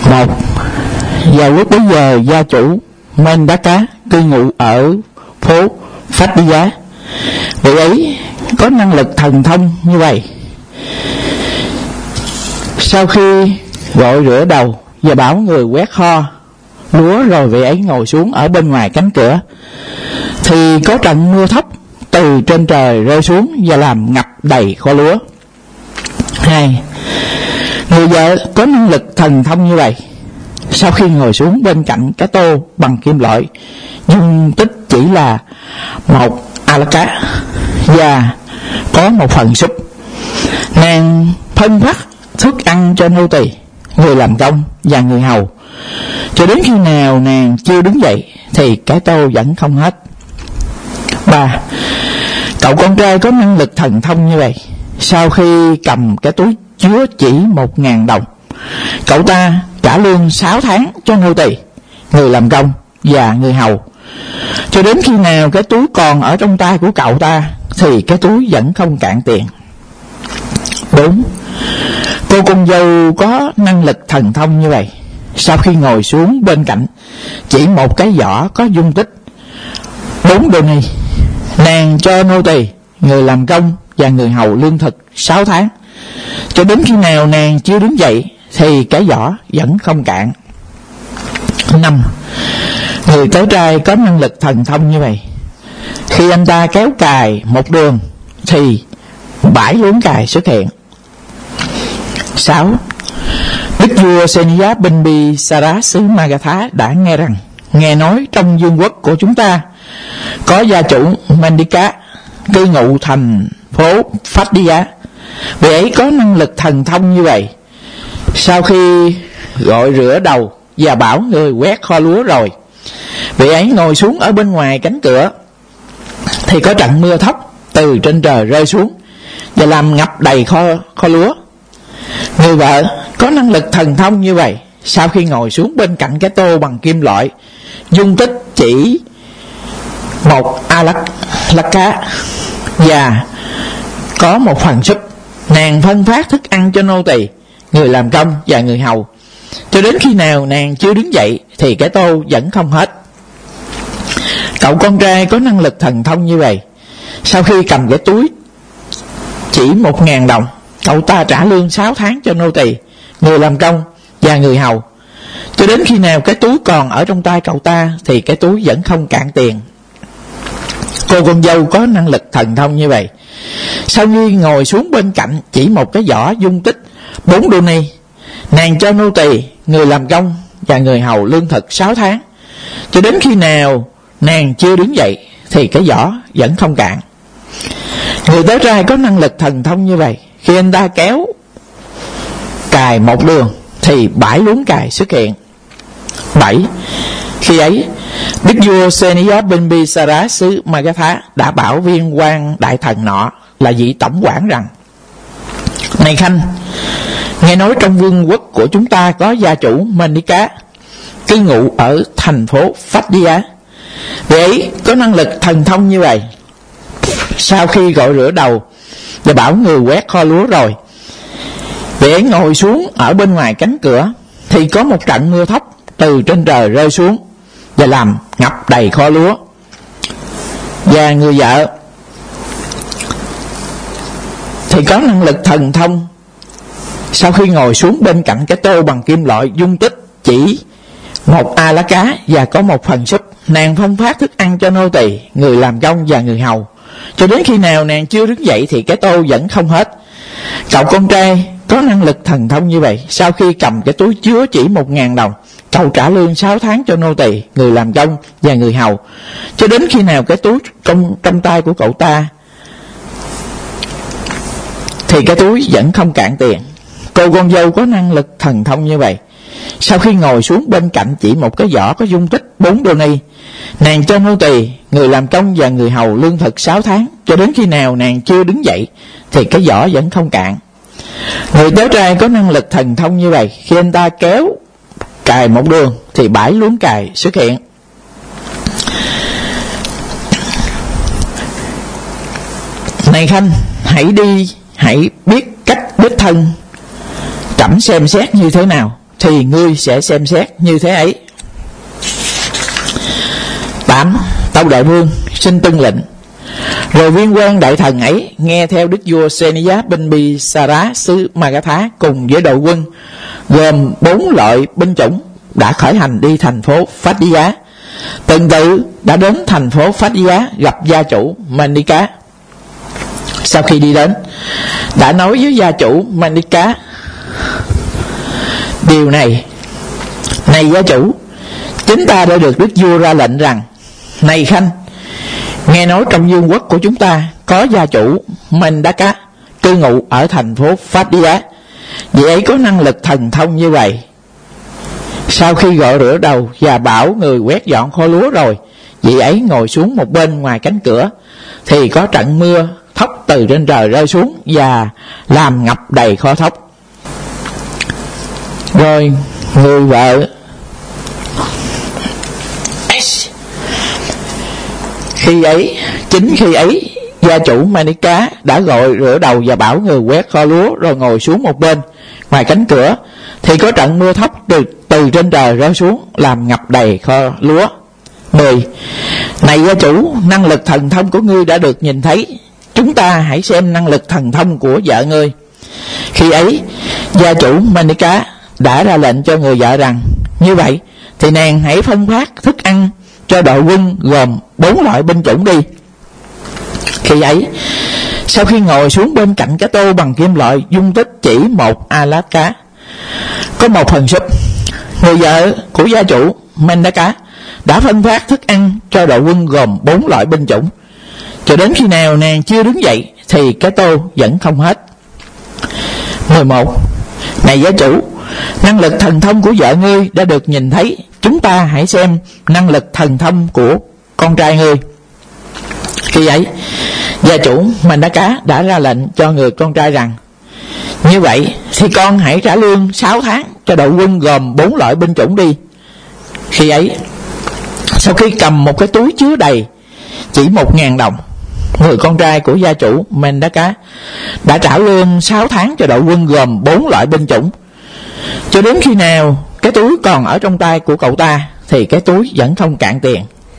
Một, vào lúc bấy giờ gia chủ Mendaka cư ngụ ở phố Phách Đi Giá. Vị ấy có năng lực thần thông như vậy. Sau khi gội rửa đầu và bảo người quét kho lúa, rồi vị ấy ngồi xuống ở bên ngoài cánh cửa, thì có trận mưa thóc từ trên trời rơi xuống và làm ngập đầy kho lúa. Hai, người vợ có năng lực thần thông như vậy. Sau khi ngồi xuống bên cạnh cái tô bằng kim loại, dung tích chỉ là một alaka và có một phần súp, nàng phân phát thức ăn cho nô tỳ, người làm công và người hầu, cho đến khi nào nàng chưa đứng dậy thì cái tô vẫn không hết. Ba, cậu con trai có năng lực thần thông như vậy. Sau khi cầm cái túi chứa chỉ 1.000 đồng, cậu ta trả lương 6 tháng cho nô tỳ, người làm công và người hầu, cho đến khi nào cái túi còn ở trong tay của cậu ta thì cái túi vẫn không cạn tiền. 4, cô con dâu có năng lực thần thông như vậy. Sau khi ngồi xuống bên cạnh chỉ một cái giỏ có dung tích 4 đô ni, nàng cho nô tỳ, người làm công và người hầu lương thực 6 tháng, cho đến khi nào nàng chưa đứng dậy thì cái giỏ vẫn không cạn. 5, người cháu trai có năng lực thần thông như vậy. Khi anh ta kéo cài một đường thì 7 luống cài xuất hiện. 6, đức vua Seniya Bimbisara xứ Magadha đã nghe rằng, nghe nói trong vương quốc của chúng ta có gia chủ Mandika cư ngụ thành phố Phách Đi Giá. Vị ấy có năng lực thần thông như vậy. Sau khi gội rửa đầu và bảo người quét kho lúa rồi, vị ấy ngồi xuống ở bên ngoài cánh cửa, thì có trận mưa thóc từ trên trời rơi xuống và làm ngập đầy kho lúa. Người vợ có năng lực thần thông như vậy. Sau khi ngồi xuống bên cạnh cái tô bằng kim loại, dung tích chỉ một alaka và có một phần súp, nàng phân phát thức ăn cho nô tỳ, người làm công và người hầu, cho đến khi nào nàng chưa đứng dậy thì cái tô vẫn không hết. Cậu con trai có năng lực thần thông như vậy. Sau khi cầm cái túi chỉ 1.000 đồng, cậu ta trả lương 6 tháng cho nô tỳ, người làm công và người hầu, cho đến khi nào cái túi còn ở trong tay cậu ta thì cái túi vẫn không cạn tiền. Cô con dâu có năng lực thần thông như vậy. Sau khi ngồi xuống bên cạnh chỉ một cái giỏ dung tích 4 đô ni, nàng cho nô tỳ, người làm công và người hầu lương thực 6 tháng, cho đến khi nào nàng chưa đứng dậy thì cái giỏ vẫn không cạn. Người cháu trai có năng lực thần thông như vậy. Khi anh ta kéo cài một đường thì 7 luống cài xuất hiện. 7, khi ấy đức vua Seniya Bimbisara xứ Magadha đã bảo viên quan đại thần nọ là vị tổng quản rằng, này khanh, nghe nói trong vương quốc của chúng ta có gia chủ Mandika cư ngụ ở thành phố Phách Đi Giá. Vị ấy có năng lực thần thông như vậy. Sau khi gội rửa đầu và bảo người quét kho lúa rồi, vị ấy ngồi xuống ở bên ngoài cánh cửa, thì có một trận mưa thóc từ trên trời rơi xuống và làm ngập đầy kho lúa. Và người vợ thì có năng lực thần thông. Sau khi ngồi xuống bên cạnh cái tô bằng kim loại dung tích chỉ một alaka và có một phần súp, nàng phân phát thức ăn cho nô tỳ, người làm công và người hầu, cho đến khi nào nàng chưa đứng dậy thì cái tô vẫn không hết. Cậu con trai có năng lực thần thông như vậy. Sau khi cầm cái túi chứa chỉ 1.000 đồng, cậu trả lương 6 tháng cho nô tỳ, người làm công và người hầu, cho đến khi nào cái túi trong tay của cậu ta thì cái túi vẫn không cạn tiền. Cô con dâu có năng lực thần thông như vậy. Sau khi ngồi xuống bên cạnh chỉ một cái giỏ có dung tích 4 đô ni, nàng cho nô tỳ, người làm công và người hầu lương thực 6 tháng, cho đến khi nào nàng chưa đứng dậy thì cái giỏ vẫn không cạn. Người cháu trai có năng lực thần thông như vậy. Khi anh ta kéo cài một đường thì 7 luống cài xuất hiện. Này khanh, hãy biết cách đích thân trẫm xem xét như thế nào. thì ngươi sẽ xem xét như thế ấy. 8. Tâu đại vương xin tuân lệnh. Rồi viên quan đại thần ấy nghe theo đức vua Seniya Bimbisara xứ Magadha cùng với đội quân gồm 4 loại binh chủng đã khởi hành đi thành phố Phadiyá. Tuần tự đã đến thành phố Phadiyá gặp gia chủ Manika. Sau khi đi đến, đã nói với gia chủ Manika điều này: này gia chủ, chúng ta đã được đức vua ra lệnh rằng, này khanh, nghe nói trong vương quốc của chúng ta có gia chủ Mandaka cư ngụ ở thành phố Phadiyá. Vị ấy có năng lực thần thông như vậy. Sau khi gội rửa đầu và bảo người quét dọn kho lúa rồi, vị ấy ngồi xuống một bên ngoài cánh cửa, thì có trận mưa thóc từ trên trời rơi xuống và làm ngập đầy kho thóc. Rồi người vợ khi ấy gia chủ Manika đã gội rửa đầu và bảo người quét kho lúa rồi ngồi xuống một bên ngoài cánh cửa, thì có trận mưa thóc từ trên trời rơi xuống làm ngập đầy kho lúa. 10. Này gia chủ, năng lực thần thông của ngươi đã được nhìn thấy, chúng ta hãy xem năng lực thần thông của vợ ngươi. Khi ấy gia chủ Manika đã ra lệnh cho người vợ rằng, như vậy thì nàng hãy phân phát thức ăn cho đội quân gồm 4 loại binh chủng đi. Khi ấy, sau khi ngồi xuống bên cạnh cái tô bằng kim loại dung tích chỉ 1 alat cá, có 1 phần súp, người vợ của gia chủ Mandaka đã phân phát thức ăn cho đội quân gồm 4 loại binh chủng. Cho đến khi nào nàng chưa đứng dậy thì cái tô vẫn không hết. 11. Này gia chủ, năng lực thần thông của vợ ngươi đã được nhìn thấy, chúng ta hãy xem năng lực thần thông của con trai ngươi. Khi ấy, gia chủ Mandaka đã ra lệnh cho người con trai rằng, như vậy thì con hãy trả lương 6 tháng cho đội quân gồm 4 loại binh chủng đi. Khi ấy, sau khi cầm một cái túi chứa đầy chỉ 1.000 đồng, người con trai của gia chủ Mandaka đã trả lương 6 tháng cho đội quân gồm 4 loại binh chủng. Cho đến khi nào cái túi còn ở trong tay của cậu ta thì cái túi vẫn không cạn tiền.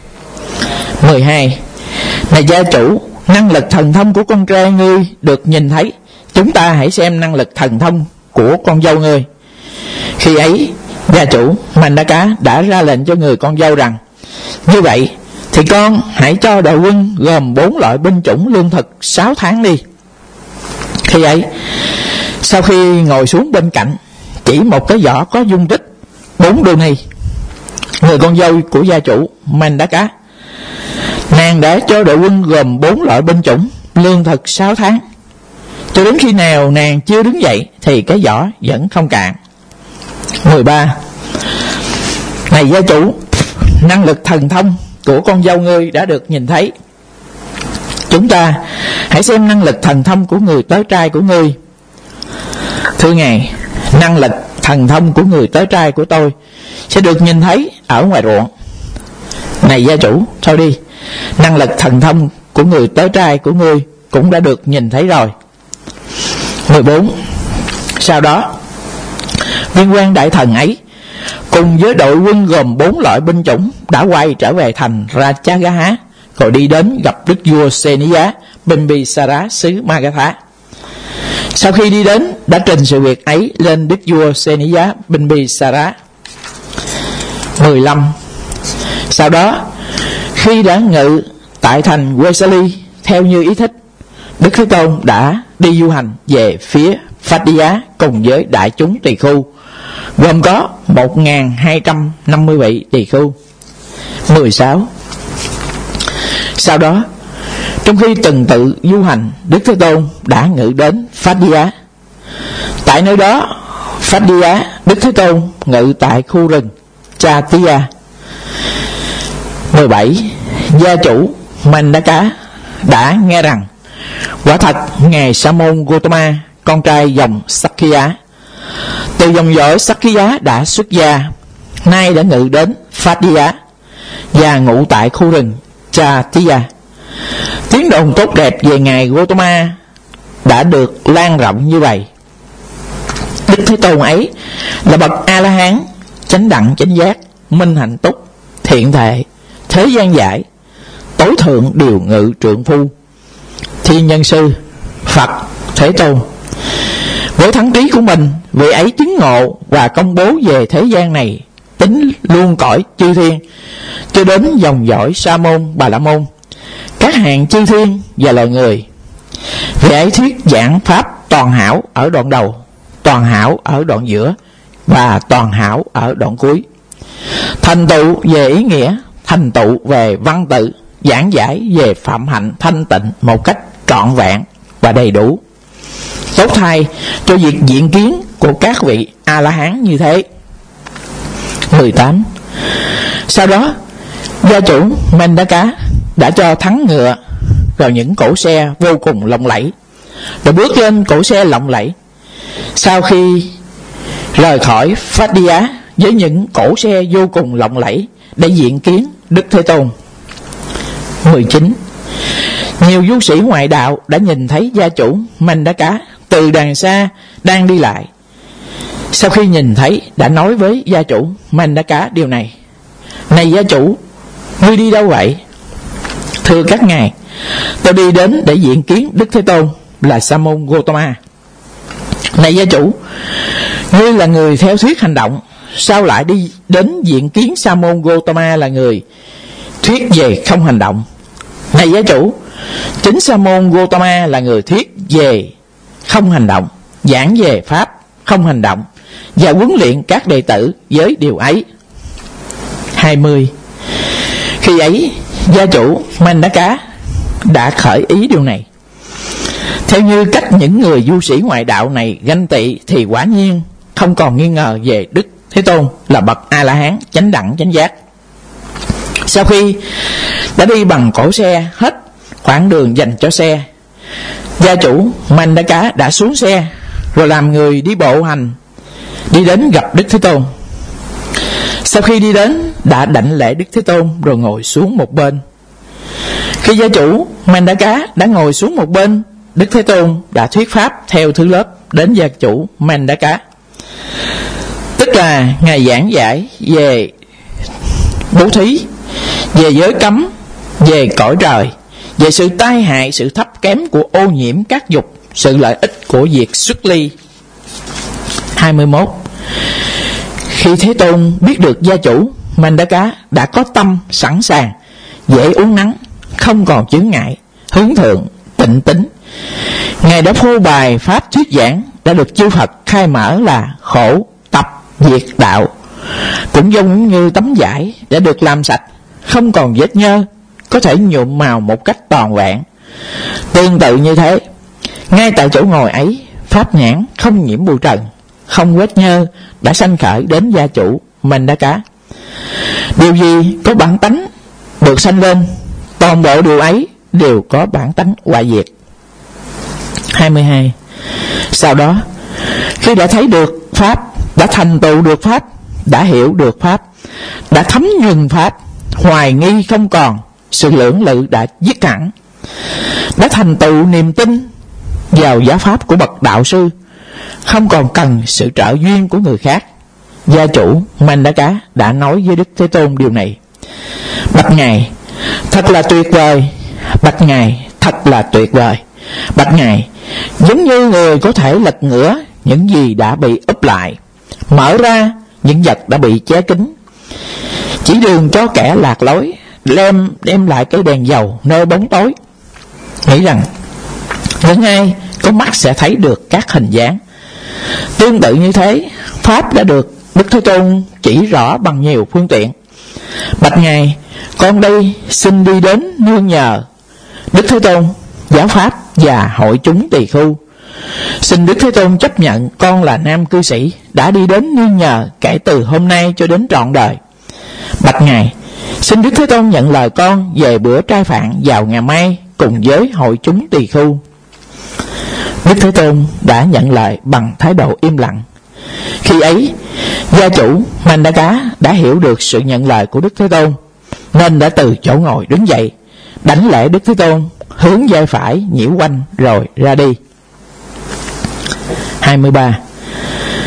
12. Này gia chủ, năng lực thần thông của con trai ngươi được nhìn thấy, chúng ta hãy xem năng lực thần thông của con dâu ngươi. Khi ấy gia chủ Mandaka đã ra lệnh cho người con dâu rằng, như vậy thì con hãy cho đội quân gồm 4 loại binh chủng lương thực 6 tháng đi. Khi ấy, sau khi ngồi xuống bên cạnh chỉ một cái giỏ có dung tích 4 đô ni, người con dâu của gia chủ Mandaka, nàng đã cho đội quân gồm 4 loại binh chủng lương thực 6 tháng. Cho đến khi nào nàng chưa đứng dậy thì cái giỏ vẫn không cạn. 13. Này gia chủ, năng lực thần thông của con dâu ngươi đã được nhìn thấy, chúng ta hãy xem năng lực thần thông của người tới trai của ngươi. Thưa ngài, năng lực thần thông của người tới trai của tôi sẽ được nhìn thấy ở ngoài ruộng. Này gia chủ, thôi đi, năng lực thần thông của người tới trai của ngươi cũng đã được nhìn thấy rồi. 14. Sau đó, viên quan đại thần ấy cùng với đội quân gồm 4 loại binh chủng đã quay trở về thành Rajagaha, rồi đi đến gặp đức vua Seniya Bimbisara xứ Magadha. Sau khi đi đến, đã trình sự việc ấy lên đức vua Seniya Bimbisara. 15. Sau đó, khi đã ngự tại thành Vesali theo như ý thích, Đức Thế Tôn đã đi du hành về phía Phadiyá cùng với đại chúng tỳ khưu, gồm có 1.250 vị tỳ khưu. 16. Sau đó, trong khi tuần tự du hành, Đức Thế Tôn đã ngự đến Phadiyá. Tại nơi đó, Phadiyá, Đức Thế Tôn ngự tại khu rừng Chatiya. 17. Gia chủ Mandaka đã nghe rằng quả thật ngài Sa môn Gotama, con trai dòng Sakya, từ dòng dõi Sakya đã xuất gia, nay đã ngự đến Phadiyá và ngụ tại khu rừng Chatiya. Tiếng đồn tốt đẹp về ngài Gotama đã được lan rộng như vậy. Đức Thế Tôn ấy là bậc A La Hán, chánh đẳng chánh giác, minh hạnh túc, thiện thệ, thế gian giải, tối thượng điều ngự trượng phu, thiên nhân sư, Phật Thế Tôn. Với thắng trí của mình, vị ấy chứng ngộ và công bố về thế gian này, tính luôn cõi chư thiên, cho đến dòng dõi Sa môn Bà La môn, các hàng chư thiên và loài người. Vị ấy thuyết giảng pháp toàn hảo ở đoạn đầu, toàn hảo ở đoạn giữa và toàn hảo ở đoạn cuối. Thành tựu về ý nghĩa, thành tựu về văn tự, giảng giải về phạm hạnh thanh tịnh một cách trọn vẹn và đầy đủ, tốt thay cho việc diện kiến của các vị A La Hán như thế. 18. Sau đó, gia chủ Mendaka đã cho thắng ngựa vào những cỗ xe vô cùng lộng lẫy, rồi bước lên cỗ xe lộng lẫy. Sau khi rời khỏi Phát-đi-á với những cỗ xe vô cùng lộng lẫy để diện kiến Đức Thế Tôn. 19. Nhiều du sĩ ngoại đạo đã nhìn thấy gia chủ Mendaka từ đằng xa đang đi lại. Sau khi nhìn thấy, đã nói với gia chủ Mendaka điều này: Này gia chủ, ngươi đi đâu vậy? Thưa các ngài, tôi đi đến để diện kiến Đức Thế Tôn là Sa môn Gotama. Này gia chủ, ngươi là người theo thuyết hành động, sao lại đi đến diện kiến Sa môn Gotama là người thuyết về không hành động? Này gia chủ, chính Sa môn Gotama là người thuyết về không hành động, giảng về pháp không hành động và huấn luyện các đệ tử với điều ấy. 20. Khi ấy, gia chủ Mendaka đã khởi ý điều này. Theo như cách những người du sĩ ngoại đạo này ganh tị, thì quả nhiên không còn nghi ngờ về Đức Thế Tôn là bậc A La Hán chánh đẳng chánh giác. Sau khi đã đi bằng cỗ xe hết khoảng đường dành cho xe, gia chủ Mendaka đã xuống xe, rồi làm người đi bộ hành đi đến gặp Đức Thế Tôn. Sau khi đi đến, đã đảnh lễ Đức Thế Tôn rồi ngồi xuống một bên. Khi gia chủ Mendaka đã ngồi xuống một bên, Đức Thế Tôn đã thuyết pháp theo thứ lớp đến gia chủ Mendaka. Tức là ngài giảng giải về bố thí, về giới cấm, về cõi trời, về sự tai hại, sự thấp kém của ô nhiễm các dục, sự lợi ích của việc xuất ly. 21. Khi Thế Tôn biết được gia chủ Mendaka đã có tâm sẵn sàng, dễ uốn nắn, không còn chướng ngại, hướng thượng, tịnh tính, ngài đã phô bày pháp thuyết giảng đã được chư Phật khai mở là khổ tập diệt đạo, cũng giống như tấm vải đã được làm sạch, không còn vết nhơ, có thể nhuộm màu một cách toàn vẹn. Tương tự như thế, ngay tại chỗ ngồi ấy, pháp nhãn không nhiễm bụi trần, không vết nhơ đã sanh khởi đến gia chủ Mendaka. Điều gì có bản tánh được sanh lên, toàn bộ điều ấy đều có bản tánh hoại diệt. 22. Sau đó, khi đã thấy được pháp, đã thành tựu được pháp, đã hiểu được pháp, đã thấm nhuần pháp, hoài nghi không còn, sự lưỡng lự đã dứt hẳn, đã thành tựu niềm tin vào giáo pháp của bậc đạo sư, không còn cần sự trợ duyên của người khác, gia chủ Mendaka đã nói với Đức Thế Tôn điều này: Bạch ngài, thật là tuyệt vời. Bạch ngài, thật là tuyệt vời. Bạch ngài, giống như người có thể lật ngửa những gì đã bị úp lại, mở ra những vật đã bị che kín, chỉ đường cho kẻ lạc lối, đem lại cái đèn dầu nơi bóng tối. Nghĩ rằng những ai có mắt sẽ thấy được các hình dáng. Tương tự như thế, pháp đã được Đức Thế Tôn chỉ rõ bằng nhiều phương tiện. Bạch ngài, con đây xin đi đến nương nhờ Đức Thế Tôn, giáo pháp và hội chúng tỳ khưu. Xin Đức Thế Tôn chấp nhận con là nam cư sĩ đã đi đến nương nhờ kể từ hôm nay cho đến trọn đời. Bạch ngài, xin Đức Thế Tôn nhận lời con về bữa trai phạn vào ngày mai cùng với hội chúng tỳ khưu. Đức Thế Tôn đã nhận lời bằng thái độ im lặng. Khi ấy, gia chủ Mendaka đã hiểu được sự nhận lời của Đức Thế Tôn, nên đã từ chỗ ngồi đứng dậy, đảnh lễ Đức Thế Tôn, hướng vai phải nhiễu quanh rồi ra đi. 23.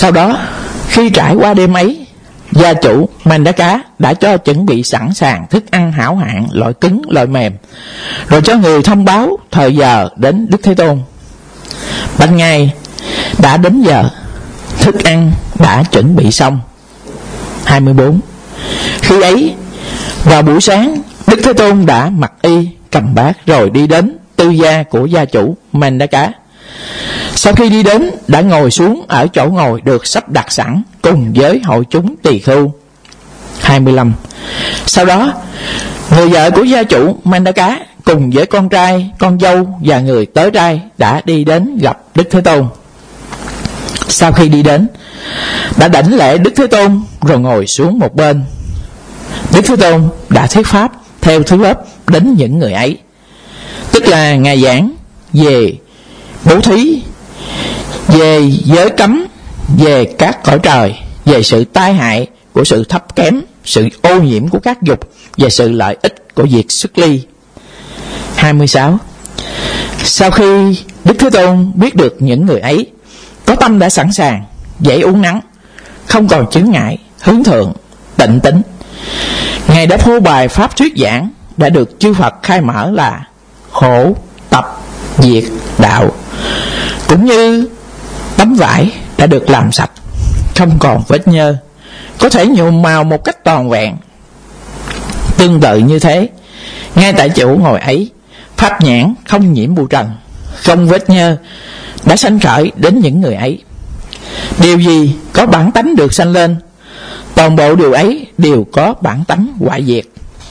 Sau đó khi trải qua đêm ấy, gia chủ Mandaka đã cho chuẩn bị sẵn sàng thức ăn hảo hạng, loại cứng loại mềm, rồi cho người thông báo thời giờ đến Đức Thế Tôn. Ban ngày đã đến giờ, thức ăn đã chuẩn bị xong. 24. Khi ấy vào buổi sáng, Đức Thế Tôn đã mặc y, cầm bát rồi đi đến tư gia của gia chủ Mandaka. Sau khi đi đến, đã ngồi xuống ở chỗ ngồi được sắp đặt sẵn cùng với hội chúng tỳ khưu. 25. Sau đó, người vợ của gia chủ Mandaka cùng với con trai, con dâu và người tới trai đã đi đến gặp Đức Thế Tôn. Sau khi đi đến, đã đảnh lễ Đức Thế Tôn rồi ngồi xuống một bên. Đức Thế Tôn đã thuyết pháp theo thứ lớp đến những người ấy, tức là Ngài giảng về bố thí, về giới cấm, về các cõi trời, về sự tai hại của sự thấp kém, sự ô nhiễm của các dục và sự lợi ích của việc xuất ly. 26. Sau khi Đức Thế Tôn biết được những người ấy có tâm đã sẵn sàng, dễ uống nắng, không còn chướng ngại, hướng thượng, tịnh tính, Ngài đã phô bày pháp thuyết giảng đã được chư Phật khai mở là khổ, tập, diệt, đạo, cũng như tấm vải đã được làm sạch, không còn vết nhơ, có thể nhuộm màu một cách toàn vẹn. Tương tự như thế, ngay tại chỗ ngồi ấy, pháp nhãn không nhiễm bụi trần, không vết nhơ đã sanh khởi đến những người ấy. Điều gì có bản tánh được sanh lên, toàn bộ điều ấy đều có bản tánh hoại diệt.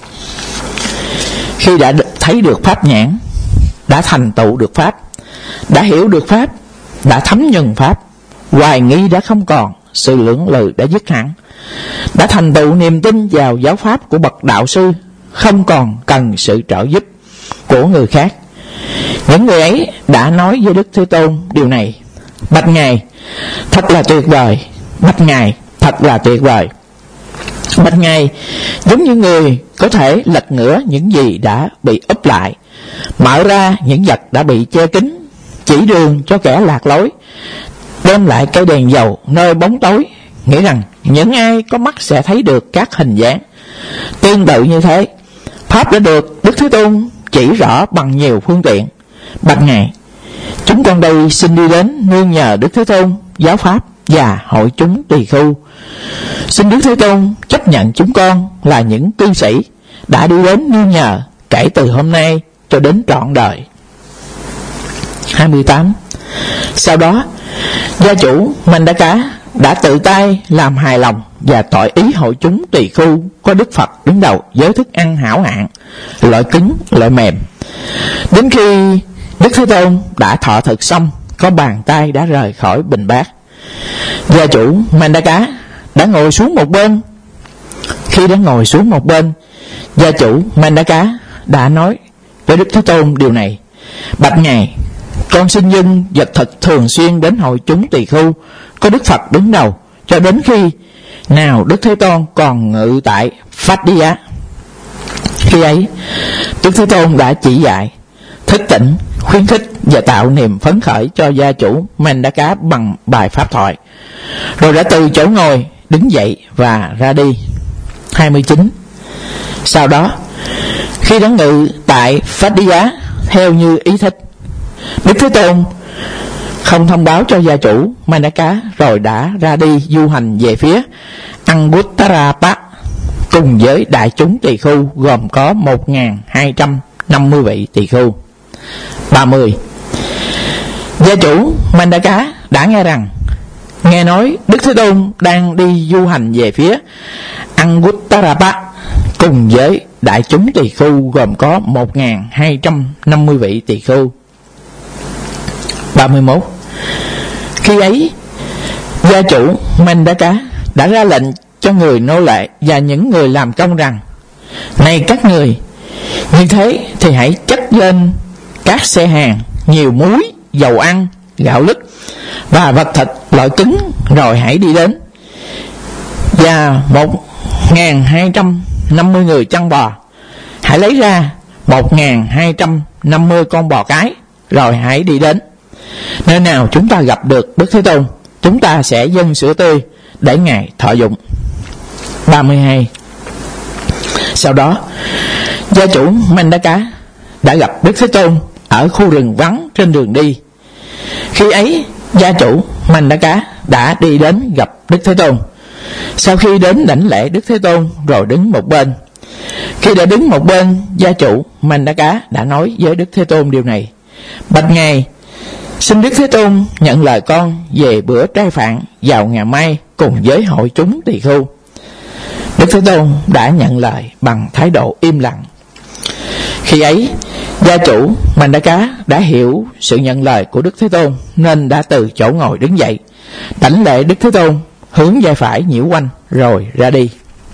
Khi đã thấy được pháp nhãn, đã thành tựu được pháp, đã hiểu được pháp, đã thấm nhuần pháp, hoài nghi đã không còn, sự lưỡng lự đã dứt hẳn, đã thành tựu niềm tin vào giáo pháp của bậc đạo sư, không còn cần sự trợ giúp của người khác. Những người ấy đã nói với Đức Thế Tôn điều này: bạch Ngài, thật là tuyệt vời. Bạch Ngài, thật là tuyệt vời. Bạch Ngài, giống như người có thể lật ngửa những gì đã bị úp lại, mở ra những vật đã bị che kín, chỉ đường cho kẻ lạc lối, đem lại cây đèn dầu nơi bóng tối, nghĩ rằng những ai có mắt sẽ thấy được các hình dáng. Tương tự như thế, pháp đã được Đức Thế Tôn chỉ rõ bằng nhiều phương tiện. Bạch Ngài, chúng con đây xin đi đến nương nhờ Đức Thế Tôn giáo pháp và hội chúng tỳ khưu. Xin Đức Thế Tôn chấp nhận chúng con là những cư sĩ đã đi đến nương nhờ kể từ hôm nay cho đến trọn đời. 28. Sau đó, gia chủ Mandaka đã tự tay làm hài lòng và tỏ ý hội chúng tỳ khưu có Đức Phật đứng đầu với thức ăn hảo hạng, loại cứng, loại mềm. Đến khi Đức Thế Tôn đã thọ thực xong, có bàn tay đã rời khỏi bình bát. Gia chủ Mandaka đã ngồi xuống một bên. Khi đã ngồi xuống một bên, gia chủ Mandaka đã nói với Đức Thế Tôn điều này: bạch Ngài, con xin dâng vật thực thường xuyên đến hội chúng tỳ khưu có Đức Phật đứng đầu, cho đến khi nào Đức Thế Tôn còn ngự tại Phát Đia. Khi ấy, Đức Thế Tôn đã chỉ dạy, thức tỉnh, khuyến khích và tạo niềm phấn khởi cho gia chủ Mandaka bằng bài pháp thoại, rồi đã từ chỗ ngồi đứng dậy và ra đi. 29. Sau đó, khi đã ngự tại Phát Đia theo như ý thích, Đức Thế Tôn không thông báo cho gia chủ Mandaka, rồi đã ra đi du hành về phía Anguttara cùng với đại chúng tỳ khưu gồm có 1.250 vị tỳ khưu. 30. Gia chủ Mandaka đã nghe nói Đức Thế Tôn đang đi du hành về phía Anguttara cùng với đại chúng tỳ khưu gồm có 1.250 vị tỳ khưu. 31. Khi ấy, gia chủ Mandaka đã ra lệnh cho người nô lệ và những người làm công rằng: này các người, như thế thì hãy chất lên các xe hàng nhiều muối, dầu ăn, gạo lứt và vật thịt loại cứng, rồi hãy đi đến. Và 1.250 người chăn bò, hãy lấy ra 1.250 con bò cái, rồi hãy đi đến. Nơi nào chúng ta gặp được Đức Thế Tôn chúng ta sẽ dâng sữa tươi để Ngài thọ dụng. 32. Sau đó, gia chủ Mandaka đã gặp Đức Thế Tôn ở khu rừng vắng trên đường đi. Khi ấy, gia chủ Mandaka đã đi đến gặp Đức Thế Tôn. Sau khi đến đảnh lễ Đức Thế Tôn rồi đứng một bên. Khi đã đứng một bên, gia chủ Mandaka đã nói với Đức Thế Tôn điều này: Bạch Ngài, xin Đức Thế Tôn nhận lời con về bữa trai phạn vào ngày mai cùng với hội chúng tỳ khưu. Đức Thế Tôn đã nhận lời bằng thái độ im lặng. Khi ấy, gia chủ Mandaka đã hiểu sự nhận lời của Đức Thế Tôn, nên đã từ chỗ ngồi đứng dậy, đảnh lễ Đức Thế Tôn, hướng vai phải nhiễu quanh rồi ra đi.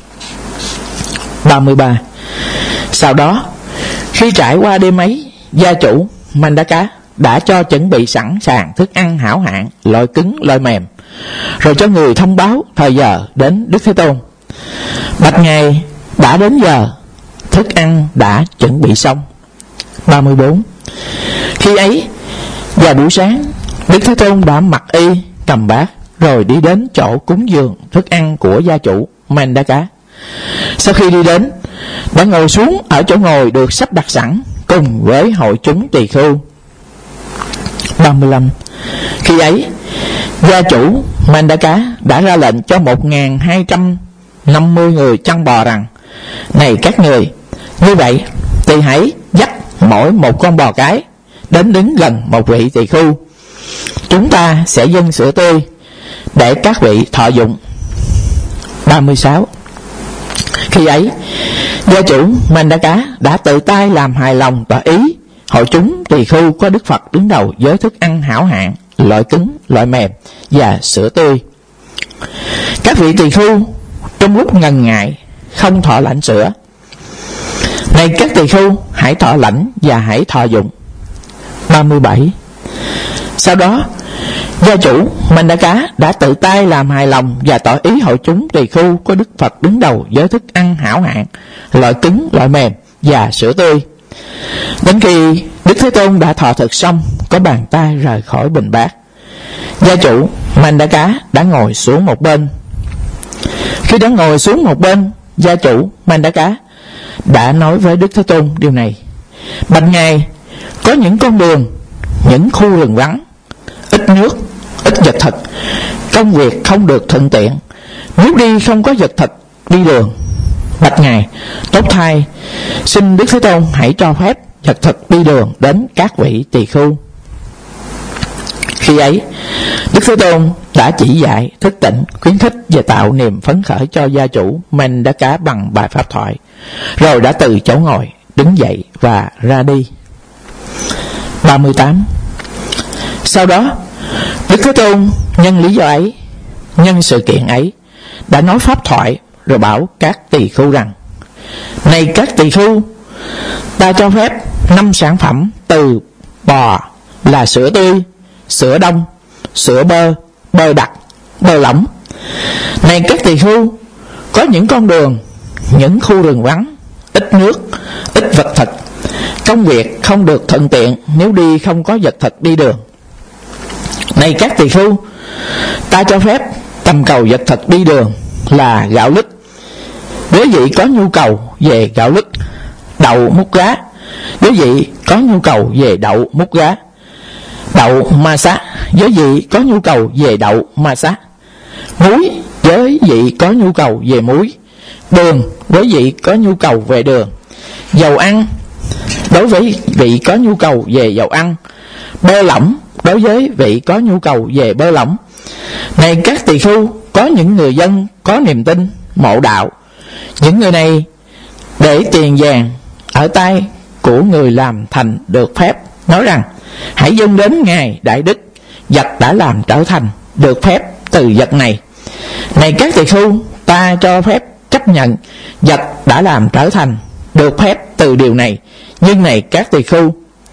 33. Sau đó, khi trải qua đêm ấy, gia chủ Mandaka đã cho chuẩn bị sẵn sàng thức ăn hảo hạng, loại cứng loại mềm, rồi cho người thông báo thời giờ đến Đức Thế Tôn. Bạch Ngài, đã đến giờ, thức ăn đã chuẩn bị xong. 34. Khi ấy, vào buổi sáng, Đức Thế Tôn đã mặc y, cầm bát, rồi đi đến chỗ cúng dường thức ăn của gia chủ Mandaka. Sau khi đi đến, đã ngồi xuống ở chỗ ngồi được sắp đặt sẵn cùng với hội chúng tỳ khưu. 35. Khi ấy, gia chủ Mandaka đã ra lệnh cho 1250 người chăn bò rằng: Này các người, như vậy thì hãy dắt mỗi một con bò cái đến đứng gần một vị tỳ khưu. Chúng ta sẽ dâng sữa tươi để các vị thọ dụng. 36. Khi ấy, gia chủ Mandaka đã tự tay làm hài lòng tỏ ý hội chúng tỳ khưu có Đức Phật đứng đầu với thức ăn hảo hạng, loại cứng, loại mềm và sữa tươi. Các vị tỳ khưu trong lúc ngần ngại không thọ lãnh sữa. Này các tỳ khưu, hãy thọ lãnh và hãy thọ dụng. 37. Sau đó, gia chủ Mandaka đã tự tay làm hài lòng và tỏ ý hội chúng tỳ khưu có Đức Phật đứng đầu với thức ăn hảo hạng, loại cứng, loại mềm và sữa tươi. Đến khi Đức Thế Tôn đã thọ thực xong, có bàn tay rời khỏi bình bát, gia chủ Mandaka đã ngồi xuống một bên. Khi đã ngồi xuống một bên, gia chủ Mandaka đã nói với Đức Thế Tôn điều này: Bạch Ngài, có những con đường, những khu rừng vắng, ít nước, ít vật thực, công việc không được thuận tiện, nếu đi không có vật thực đi đường. Bạch Ngài, tốt thay, xin Đức Thế Tôn hãy cho phép vật thực đi đường đến các vị tỳ khưu. Khi ấy, Đức Thế Tôn đã chỉ dạy, thức tỉnh, khuyến khích và tạo niềm phấn khởi cho gia chủ Mandaka bằng bài pháp thoại, rồi đã từ chỗ ngồi đứng dậy và ra đi. 38. Sau đó, Đức Thế Tôn nhân lý do ấy, nhân sự kiện ấy, đã nói pháp thoại rồi bảo các tỳ khưu rằng: Này các tỳ khưu, ta cho phép 5 sản phẩm từ bò là sữa tươi, sữa đông, sữa bơ, bơ đặc, bơ lỏng. Này các tỳ khưu, có những con đường, những khu rừng vắng, ít nước, ít vật thực, công việc không được thuận tiện nếu đi không có vật thực đi đường. Này các tỳ khưu, ta cho phép tầm cầu vật thực đi đường là gạo lứt, nếu vị có nhu cầu về gạo lứt, đậu mút gá, nếu vị có nhu cầu về đậu mút gá, đậu ma sát, với vị có nhu cầu về đậu ma sát, muối với vị có nhu cầu về muối, đường với vị có nhu cầu về đường, dầu ăn đối với vị có nhu cầu về dầu ăn, bơ lỏng đối với vị có nhu cầu về bơ lỏng. Này các tỳ khưu, có những người dân có niềm tin, mộ đạo. Những người này để tiền vàng ở tay của người làm thành được phép, nói rằng: Hãy dâng đến Ngài Đại Đức, vật đã làm trở thành được phép từ vật này. Này các tỳ khưu, ta cho phép chấp nhận vật đã làm trở thành được phép từ điều này. Nhưng này các tỳ khưu,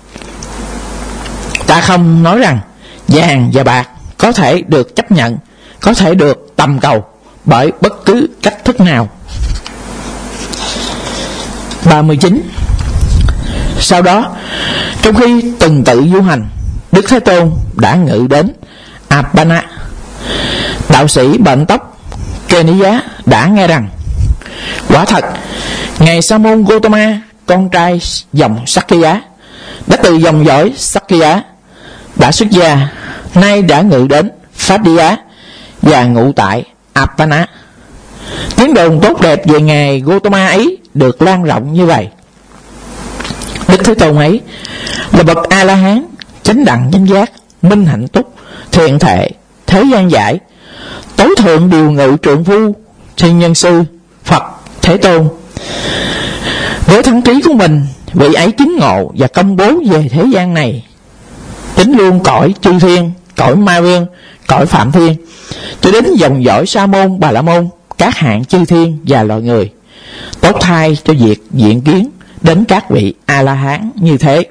ta không nói rằng vàng và bạc có thể được chấp nhận, có thể được tầm cầu bởi bất cứ cách thức nào. 39. Sau đó, trong khi từng tự du hành, Đức Thế Tôn đã ngự đến Appana, Đạo sĩ bệnh tóc Keniya đã nghe rằng quả thật ngài Sa môn Gotama, con trai dòng Sakya, đã từ dòng dõi Sakya đã xuất gia, nay đã ngự đến Phaddiya và ngụ tại Apana. Tiếng đồn tốt đẹp về ngài Gotama ấy được lan rộng như vậy. Đức Thế Tôn ấy là bậc A La Hán, chánh đẳng chánh giác, minh hạnh túc, thiện thệ, thế gian giải, tối thượng điều ngự trượng phu, thiên nhân sư Phật Thế Tôn. Với thắng trí của mình, vị ấy chứng ngộ và công bố về thế gian này, tính luôn cõi chư thiên, cõi ma viên, cõi phạm thiên, cho đến dòng dõi Sa môn Bà La môn, các hạng chư thiên và loài người, tốt thay cho việc diện kiến đến các vị A La Hán như thế.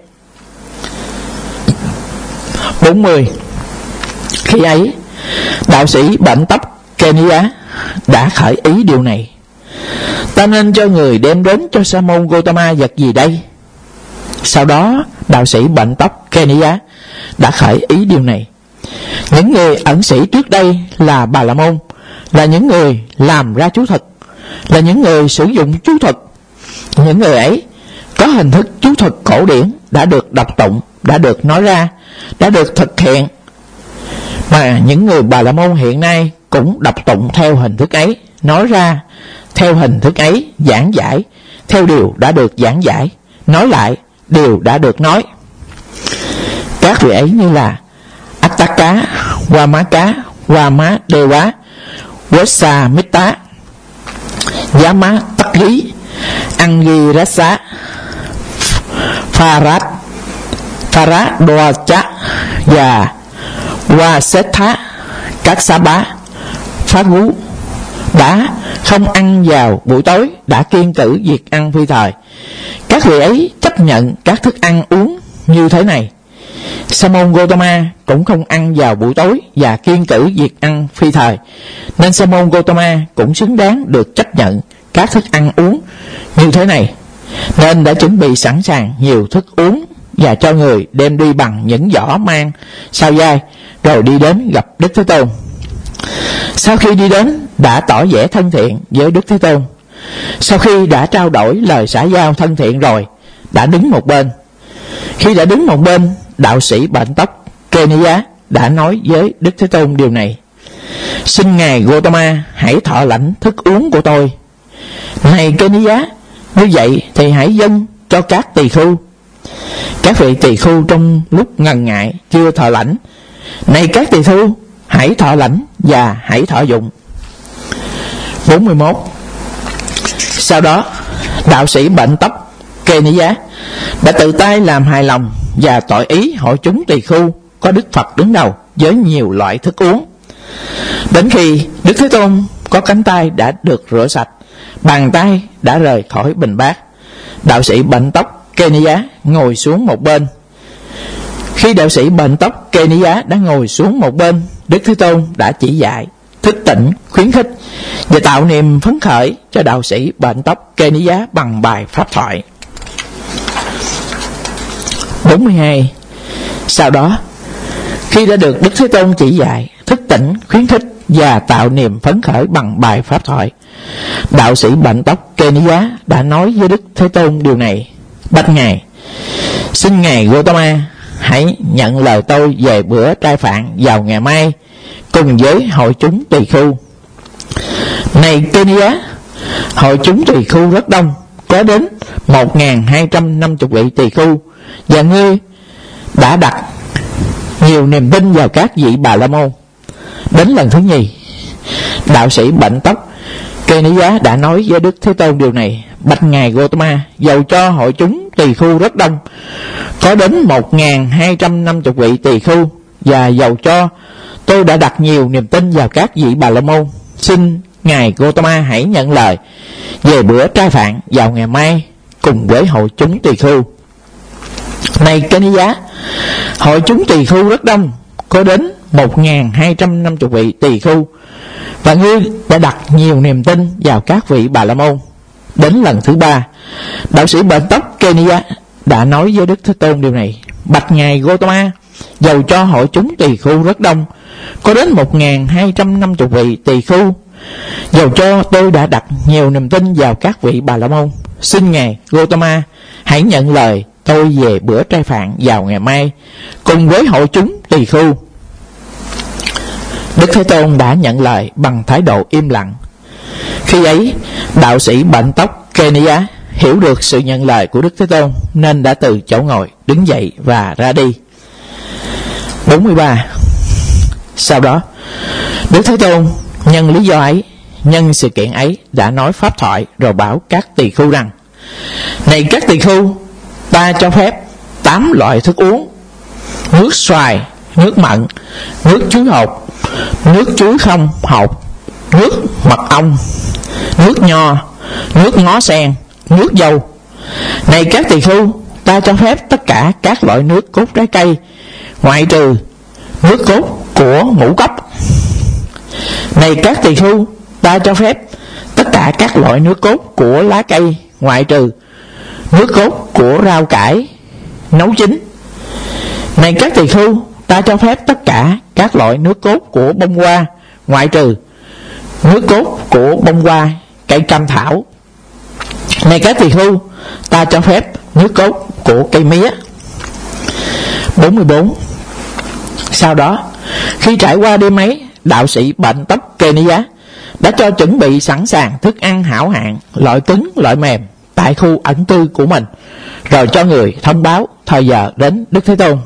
40. Khi ấy, đạo sĩ bệnh tóc Keniya đã khởi ý điều này: ta nên cho người đem đến cho Sa môn Gotama vật gì đây? Sau đó, đạo sĩ bệnh tóc Keniya đã khởi ý điều này: những người ẩn sĩ trước đây là Bà La môn, là những người làm ra chú thuật, là những người sử dụng chú thuật. Những người ấy có hình thức chú thuật cổ điển đã được đọc tụng, đã được nói ra, đã được thực hiện, mà những người Bà La môn hiện nay cũng đọc tụng theo hình thức ấy, nói ra theo hình thức ấy, giảng giải theo điều đã được giảng giải, nói lại điều đã được nói. Các vị ấy như là Attaka, Wamaka, Wamadewa, Vesamita, Yama Takri, Angirasa, Faradwacha và Wasetha Kassapa Phagu đã không ăn vào buổi tối, đã kiêng cữ việc ăn phi thời. Các vị ấy chấp nhận các thức ăn uống như thế này. Sa môn Gotama cũng không ăn vào buổi tối và kiêng cữ việc ăn phi thời, nên Sa môn Gotama cũng xứng đáng được chấp nhận các thức ăn uống như thế này, nên đã chuẩn bị sẵn sàng nhiều thức uống và cho người đem đi bằng những giỏ mang sau vai, rồi đi đến gặp Đức Thế Tôn. Sau khi đi đến, đã tỏ vẻ thân thiện với Đức Thế Tôn. Sau khi đã trao đổi lời xã giao thân thiện rồi, đã đứng một bên. Khi đã đứng một bên, đạo sĩ bệnh tóc Keniya đã nói với Đức Thế Tôn điều này: xin ngài Gotama hãy thọ lãnh thức uống của tôi. Này Keniya, như vậy thì hãy dâng cho các tỳ khưu. Các vị tỳ khưu trong lúc ngần ngại chưa thọ lãnh: này các tỳ khưu, hãy thọ lãnh và hãy thọ dụng. 41. Sau đó, đạo sĩ bệnh tóc Keniya đã tự tay làm hài lòng và tỏ ý hội chúng tỳ khưu có Đức Phật đứng đầu với nhiều loại thức uống. Đến khi Đức Thế Tôn có cánh tay đã được rửa sạch, bàn tay đã rời khỏi bình bát, đạo sĩ bệnh tóc Keniya ngồi xuống một bên. Khi đạo sĩ bệnh tóc Keniya đã ngồi xuống một bên, Đức Thế Tôn đã chỉ dạy, thức tỉnh, khuyến khích và tạo niềm phấn khởi cho đạo sĩ bệnh tóc Keniya bằng bài pháp thoại. 42. Sau đó, khi đã được Đức Thế Tôn chỉ dạy, thức tỉnh, khuyến khích và tạo niềm phấn khởi bằng bài pháp thoại, đạo sĩ bệnh tóc Keniya đã nói với Đức Thế Tôn điều này: bạch ngài, xin ngài Gotama hãy nhận lời tôi về bữa trai phạn vào ngày mai cùng với hội chúng tỳ khưu. Này Keniya, hội chúng tỳ khưu rất đông, có đến 1.250 vị tỳ khưu, và ngươi đã đặt nhiều niềm tin vào các vị Bà La môn. Đến lần thứ nhì, đạo sĩ bệnh tóc Keniya đã nói với Đức Thế Tôn điều này: bạch ngài Gotama, dầu cho hội chúng tỳ khưu rất đông, có đến 1.250 vị tỳ khưu, và dầu cho tôi đã đặt nhiều niềm tin vào các vị Bà La môn, xin ngài Gotama hãy nhận lời về bữa trai phạn vào ngày mai cùng với hội chúng tỳ khưu. Này Keniya, hội chúng tỳ khưu rất đông, có đến 1.250 vị tỳ khưu, và ngươi đã đặt nhiều niềm tin vào các vị Bà La môn. Đến lần thứ ba, đạo sĩ bệnh tóc Keniya đã nói với Đức Thế Tôn điều này: bạch ngài Gotama, dầu cho hội chúng tỳ khưu rất đông, có đến 1.250 vị tỳ khưu. Dầu cho tôi đã đặt nhiều niềm tin vào các vị Bà La Môn, xin ngài Gotama hãy nhận lời tôi về bữa trai phạn vào ngày mai cùng với hội chúng tỳ khưu. Đức Thế Tôn đã nhận lời bằng thái độ im lặng. Khi ấy, đạo sĩ bệnh tóc Kenya hiểu được sự nhận lời của Đức Thế Tôn nên đã từ chỗ ngồi đứng dậy và ra đi. 43. Sau đó, Đức Thế Tôn nhân lý do ấy, nhân sự kiện ấy đã nói pháp thoại rồi bảo các tỳ khưu rằng: này các tỳ khưu, ta cho phép 8 loại thức uống: nước xoài, nước mận, nước chuối hột, nước chuối không hột, nước mật ong, nước nho, nước ngó sen, nước dâu. Này các tỳ khưu, ta cho phép tất cả các loại nước cốt trái cây, ngoại trừ nước cốt của ngũ cốc. Này các tỳ khưu, ta cho phép tất cả các loại nước cốt của lá cây, ngoại trừ nước cốt của rau cải nấu chín. Này các tỳ khưu, ta cho phép tất cả các loại nước cốt của bông hoa, ngoại trừ nước cốt của bông hoa cây cam thảo. Này các tỳ khưu, ta cho phép nước cốt của cây mía. 44. Sau đó, khi trải qua đêm ấy, đạo sĩ bệnh tóc Kenya đã cho chuẩn bị sẵn sàng thức ăn hảo hạng, loại cứng loại mềm tại khu ẩn cư của mình, rồi cho người thông báo thời giờ đến Đức Thế Tôn.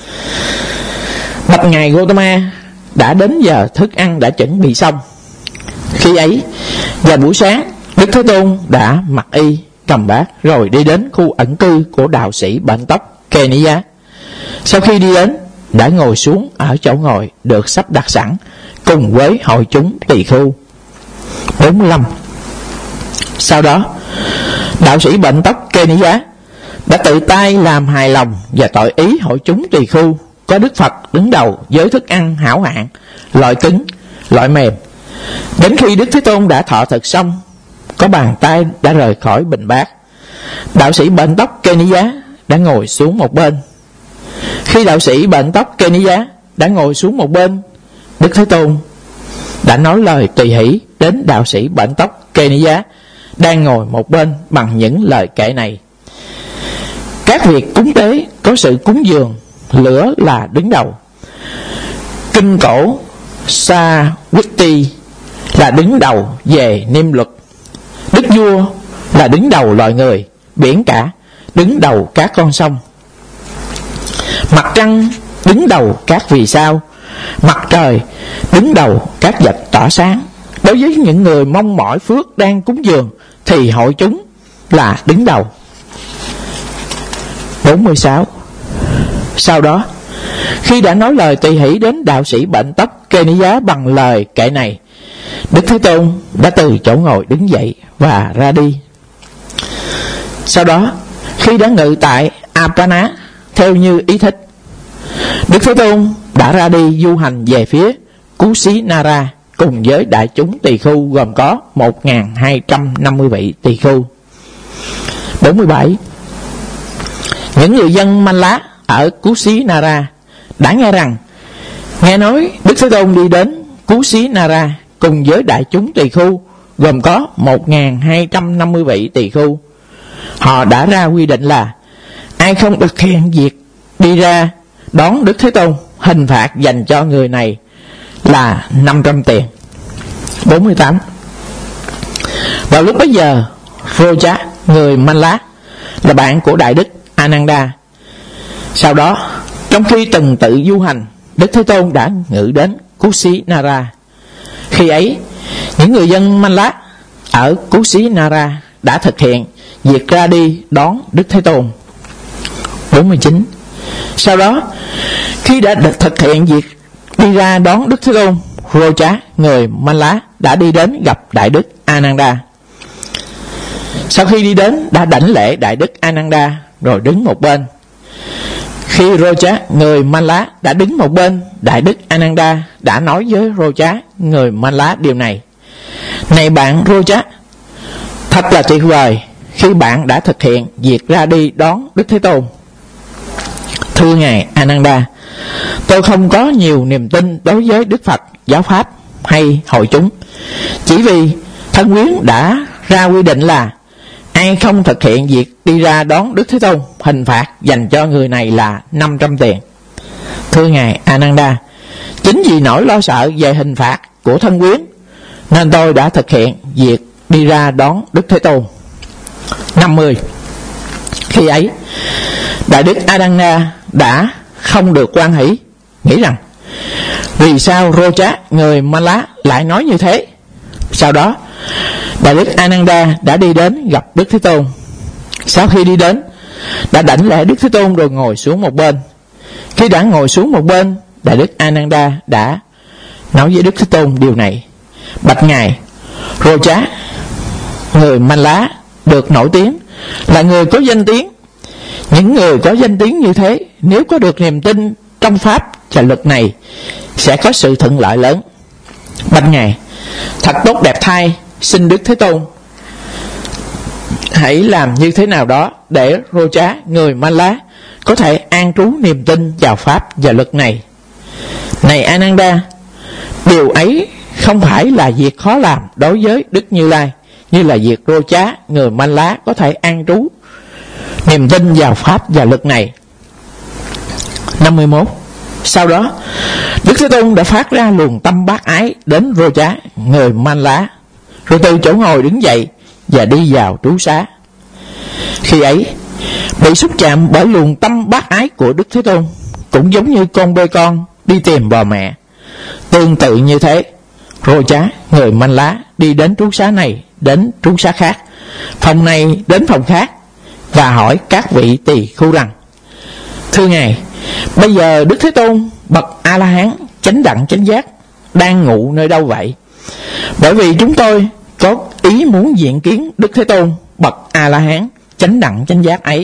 Bạch ngài Gotama, đã đến giờ thức ăn đã chuẩn bị xong. Khi ấy, vào buổi sáng, Đức Thế Tôn đã mặc y, cầm bát rồi đi đến khu ẩn cư của đạo sĩ bệnh tóc Kenya. Sau khi đi đến, đã ngồi xuống ở chỗ ngồi được sắp đặt sẵn cùng với hội chúng tỳ khưu. 45. Sau đó, đạo sĩ bệnh tóc Kenya đã tự tay làm hài lòng và tội ý hội chúng tỳ khưu có Đức Phật đứng đầu với thức ăn hảo hạng, loại cứng, loại mềm. Đến khi Đức Thế Tôn đã thọ thực xong, có bàn tay đã rời khỏi bình bát, đạo sĩ bệnh tóc Kenya đã ngồi xuống một bên. Khi đạo sĩ bệnh tóc Kenya đã ngồi xuống một bên, Đức Thế Tôn đã nói lời tùy hỷ đến đạo sĩ bệnh tóc Kenya đang ngồi một bên bằng những lời kệ này: các việc cúng tế có sự cúng dường, lửa là đứng đầu. Kinh cổ Sa-Witi là đứng đầu về niêm luật. Đức vua là đứng đầu loài người, biển cả đứng đầu các con sông. Mặt trăng đứng đầu các vì sao, mặt trời đứng đầu các vật tỏa sáng. Đối với những người mong mỏi phước đang cúng dường thì hội chúng là đứng đầu. 46. Sau đó, khi đã nói lời tùy hỷ đến đạo sĩ bệnh tóc Kenya bằng lời kệ này, Đức Thế Tôn đã từ chỗ ngồi đứng dậy và ra đi. Sau đó, khi đã ngự tại Apana theo như ý thích, Đức Thế Tôn đã ra đi du hành về phía Kusinara cùng với đại chúng tỳ khưu gồm có 1.250 vị tỳ khưu. 47. Những người dân Manh-lá ở Kusinara đã nghe nói Đức Thế Tôn đi đến Kusinara cùng với đại chúng tỳ khưu gồm có 1.250 vị tỳ khưu. Họ đã ra quy định là ai không thực hiện việc đi ra đón Đức Thế Tôn, hình phạt dành cho người này là 500 tiền. 48. Vào lúc bấy giờ, Roja, người Manh-lá, là bạn của Đại Đức Ananda. Sau đó, trong khi từng tự du hành, Đức Thế Tôn đã ngự đến Kusinara. Khi ấy, những người dân Manh-lá ở Kusinara đã thực hiện việc ra đi đón Đức Thế Tôn. 49. Sau đó, khi đã thực hiện việc đi ra đón Đức Thế Tôn, Roja, người Manh-lá, đã đi đến gặp Đại Đức Ananda. Sau khi đi đến, đã đảnh lễ Đại Đức Ananda rồi đứng một bên. Khi Roja, người Manh-lá, đã đứng một bên, Đại Đức Ananda đã nói với Roja, người Manh-lá, điều này: này bạn Roja, thật là tuyệt vời khi bạn đã thực hiện việc ra đi đón Đức Thế Tôn. Thưa ngài Ananda, tôi không có nhiều niềm tin đối với Đức Phật, giáo pháp hay hội chúng, chỉ vì Thân Quyến đã ra quy định là ai không thực hiện việc đi ra đón Đức Thế Tôn, hình phạt dành cho người này là 500 tiền. Thưa Ngài Ananda, chính vì nỗi lo sợ về hình phạt của Thân Quyến nên tôi đã thực hiện việc đi ra đón Đức Thế Tôn. 50. Khi ấy, Đại Đức Ananda đã không được hoan hỷ, nghĩ rằng vì sao Rocha người Mala lại nói như thế. Sau đó Đại Đức Ananda đã đi đến gặp Đức Thế Tôn. Sau khi đi đến, đã đảnh lễ Đức Thế Tôn rồi ngồi xuống một bên. Khi đã ngồi xuống một bên, Đại Đức Ananda đã nói với Đức Thế Tôn điều này: bạch Ngài, Rocha người Mala được nổi tiếng, là người có danh tiếng. Những người có danh tiếng như thế, nếu có được niềm tin trong pháp và luật này, sẽ có sự thuận lợi lớn. Bạch Ngài, thật tốt đẹp thay, xin Đức Thế Tôn hãy làm như thế nào đó để Rocha người Mala có thể an trú niềm tin vào pháp và luật này. Này Ananda, điều ấy không phải là việc khó làm đối với Đức Như Lai, như là việc Rocha người Mala có thể an trú niềm tin vào pháp và luật này. 51. Sau đó, Đức Thế Tôn đã phát ra luồng tâm bác ái đến Rocha người Mala, rồi từ chỗ ngồi đứng dậy và đi vào trú xá. Khi ấy, bị xúc chạm bởi luồng tâm bác ái của Đức Thế Tôn, cũng giống như con bê con đi tìm bò mẹ. Tương tự như thế, Rocha người Mala đi đến trú xá này đến trú xá khác, phòng này đến phòng khác, và hỏi các vị tỳ khưu rằng: thưa Ngài, bây giờ Đức Thế Tôn bậc A-la-hán chánh đẳng chánh giác đang ngụ nơi đâu vậy? Bởi vì chúng tôi có ý muốn diện kiến Đức Thế Tôn bậc A-la-hán chánh đẳng chánh giác ấy.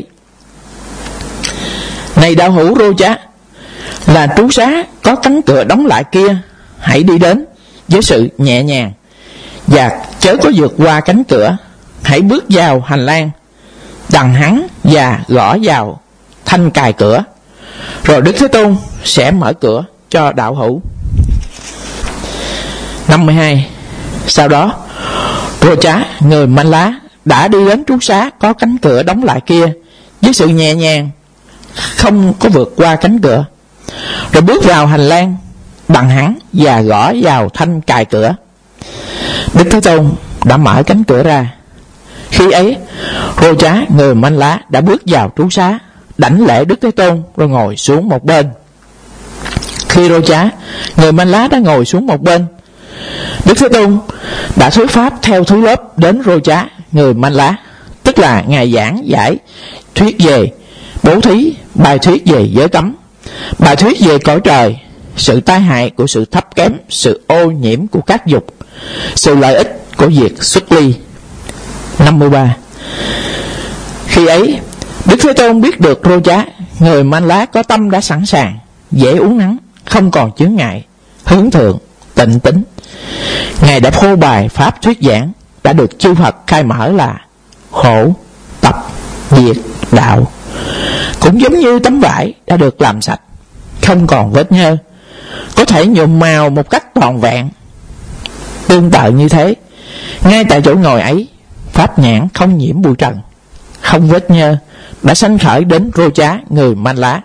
Này đạo hữu Rocha, là trú xá có cánh cửa đóng lại kia, hãy đi đến với sự nhẹ nhàng và chớ có vượt qua cánh cửa. Hãy bước vào hành lang, đằng hắn và gõ vào thanh cài cửa, rồi Đức Thế Tôn sẽ mở cửa cho đạo hữu. 52. Sau đó, Rocha người Mala đã đi đến trú xá có cánh cửa đóng lại kia với sự nhẹ nhàng, không có vượt qua cánh cửa, rồi bước vào hành lang, đằng hắn và gõ vào thanh cài cửa. Đức Thế Tôn đã mở cánh cửa ra. Khi ấy, Rocha người Mala đã bước vào trú xá, đảnh lễ Đức Thế Tôn rồi ngồi xuống một bên. Khi Rocha người Mala đã ngồi xuống một bên, Đức Thế Tôn đã thuyết pháp theo thứ lớp đến Rocha người Mala, tức là Ngài giảng giải thuyết về bố thí, bài thuyết về giới cấm, bài thuyết về cõi trời, sự tai hại của sự thấp kém, sự ô nhiễm của các dục, sự lợi ích của việc xuất ly. 53. Khi ấy, Đức Thế Tôn biết được Rocha người Mala có tâm đã sẵn sàng, dễ uốn nắn, không còn chướng ngại, hướng thượng, tịnh tính. Ngài đã phô bày pháp thuyết giảng đã được chư Phật khai mở là khổ, tập, diệt, đạo, cũng giống như tấm vải đã được làm sạch, không còn vết nhơ, có thể nhuộm màu một cách toàn vẹn. Tương tự như thế, ngay tại chỗ ngồi ấy, pháp nhãn không nhiễm bụi trần, không vết nhơ đã sanh khởi đến Rocha người Mala.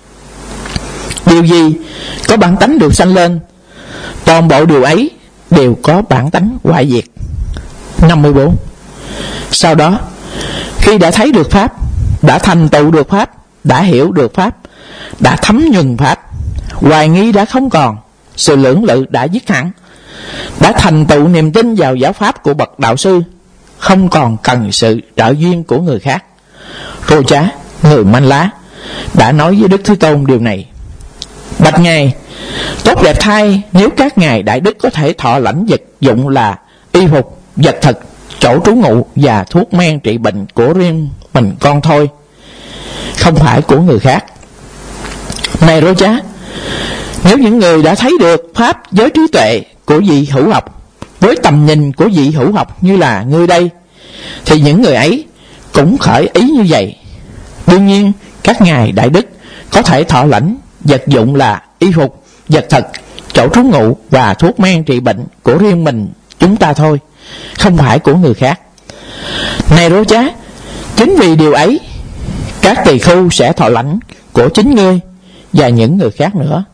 Điều gì có bản tánh được sanh lên, toàn bộ điều ấy đều có bản tánh hoại diệt. 54. Sau đó, khi đã thấy được pháp, đã thành tựu được pháp, đã hiểu được pháp, đã thấm nhuần pháp, hoài nghi đã không còn, sự lưỡng lự đã dứt hẳn, đã thành tựu niềm tin vào giáo pháp của bậc đạo sư, không còn cần sự trợ duyên của người khác, Rocha người Mala đã nói với Đức Thế Tôn điều này: bạch Ngài, tốt đẹp thay nếu các ngài đại đức có thể thọ lãnh vật dụng là y phục, vật thực, chỗ trú ngụ và thuốc men trị bệnh của riêng mình con thôi, không phải của người khác. Này Rocha, nếu những người đã thấy được pháp với trí tuệ của vị hữu học, với tầm nhìn của vị hữu học như là ngươi đây, thì những người ấy cũng khởi ý như vậy. Đương nhiên các ngài đại đức có thể thọ lãnh vật dụng là y phục, vật thực, chỗ trú ngụ và thuốc men trị bệnh của riêng mình chúng ta thôi, không phải của người khác. Này Rô Chá, chính vì điều ấy, các tỳ khưu sẽ thọ lãnh của chính ngươi và những người khác nữa.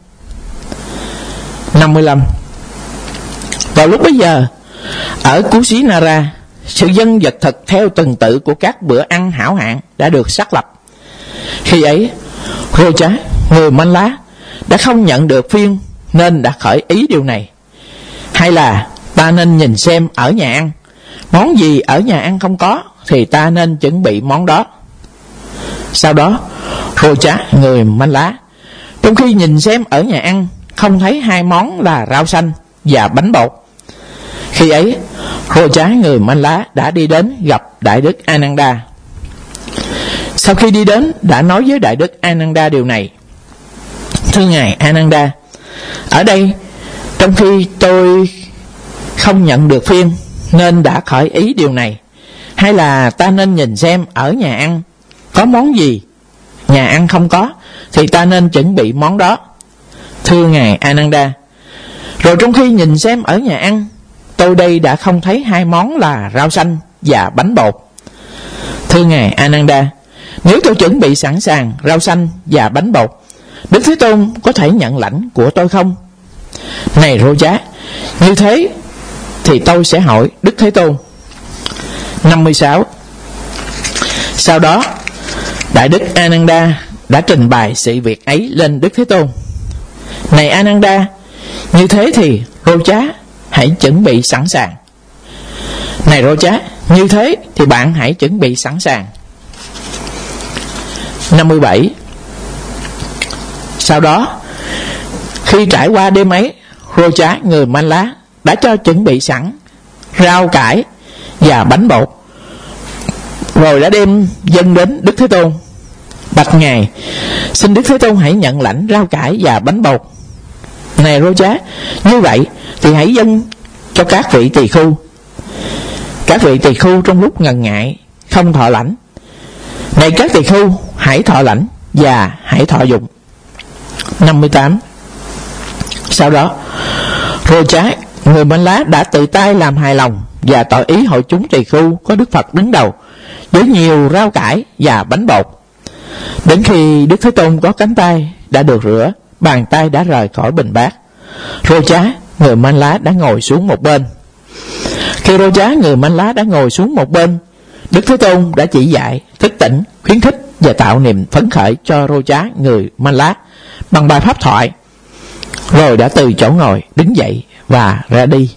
55. Vào lúc bấy giờ, ở Kusinara, sự dân vật thực theo từng tự của các bữa ăn hảo hạng đã được xác lập. Khi ấy, Rô Chá, người Manh Lá, đã không nhận được phiên nên đã khởi ý điều này: hay là ta nên nhìn xem ở nhà ăn, món gì ở nhà ăn không có thì ta nên chuẩn bị món đó. Sau đó, Rô Chá, người Manh Lá, trong khi nhìn xem ở nhà ăn không thấy hai món là rau xanh và bánh bột. Khi ấy, Rô Chá, người Manh Lá, đã đi đến gặp Đại Đức Ananda. Sau khi đi đến, đã nói với Đại Đức Ananda điều này: thưa ngài Ananda, ở đây trong khi tôi không nhận được phiên nên đã khởi ý điều này: hay là ta nên nhìn xem ở nhà ăn có món gì nhà ăn không có thì ta nên chuẩn bị món đó. Thưa ngài Ananda, rồi trong khi nhìn xem ở nhà ăn, tôi đây đã không thấy hai món là rau xanh và bánh bột. Thưa ngài Ananda, nếu tôi chuẩn bị sẵn sàng rau xanh và bánh bột, Đức Thế Tôn có thể nhận lãnh của tôi không? Này Rô Chá, như thế thì tôi sẽ hỏi Đức Thế Tôn. 56. Sau đó, Đại Đức Ananda đã trình bày sự việc ấy lên Đức Thế Tôn. Này Ananda, như thế thì Rô Chá hãy chuẩn bị sẵn sàng. Này Rô Chá, như thế thì bạn hãy chuẩn bị sẵn sàng. 57. Sau đó, khi trải qua đêm ấy, Rô Chá, người Manh Lá, đã cho chuẩn bị sẵn rau cải và bánh bột, rồi đã đem dâng đến Đức Thế Tôn. Bạch ngài, xin Đức Thế Tôn hãy nhận lãnh rau cải và bánh bột. Này Rô Chá, như vậy thì hãy dâng cho các vị tỳ khưu. Các vị tỳ khưu trong lúc ngần ngại không thọ lãnh. Này các tỳ khưu, hãy thọ lãnh và hãy thọ dụng. 58. Sau đó, Rô Chá, người Manh Lá, đã tự tay làm hài lòng và tỏ ý hội chúng tỳ khưu có Đức Phật đứng đầu với nhiều rau cải và bánh bột. Đến khi Đức Thế Tôn có cánh tay đã được rửa, bàn tay đã rời khỏi bình bát, Rô Chá, người Manh Lá, đã ngồi xuống một bên. Khi Rô Chá, người Manh Lá, đã ngồi xuống một bên, Đức Thế Tôn đã chỉ dạy, thức tỉnh, khuyến khích và tạo niềm phấn khởi cho Rô Chá, người Manh Lá bằng bài pháp thoại, rồi đã từ chỗ ngồi đứng dậy và ra đi.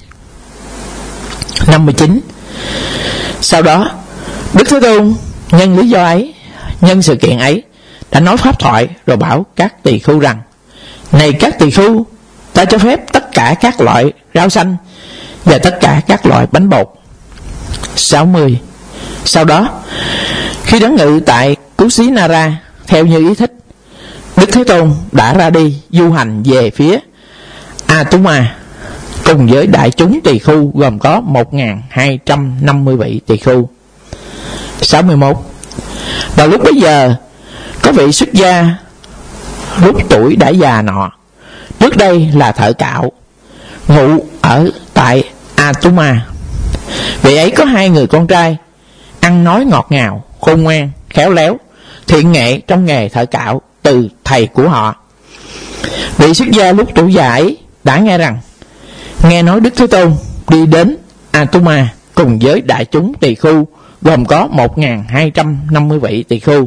59. Sau đó, Đức Thế Tôn nhân lý do ấy, nhân sự kiện ấy, đã nói pháp thoại rồi bảo các tỳ khưu rằng: này các tỳ khưu, ta cho phép tất cả các loại rau xanh và tất cả các loại bánh bột. 60. Sau đó, khi đấng ngự tại Kusinara theo như ý thích, Đức Thế Tôn đã ra đi du hành về phía Atuma cùng với đại chúng tỳ khưu gồm có 1.250 vị tỳ khưu. 61. Vào lúc bấy giờ, có vị xuất gia lúc tuổi đã già nọ, trước đây là thợ cạo, ngụ ở tại Atuma. Vị ấy có 2 người con trai, ăn nói ngọt ngào, khôn ngoan, khéo léo, thiện nghệ trong nghề thợ cạo từ thầy của họ. Vị xuất gia lúc tuổi già ấy đã nghe nói Đức Thế Tôn đi đến Atuma cùng với đại chúng tỳ khưu gồm có 1.250 vị tỳ khưu.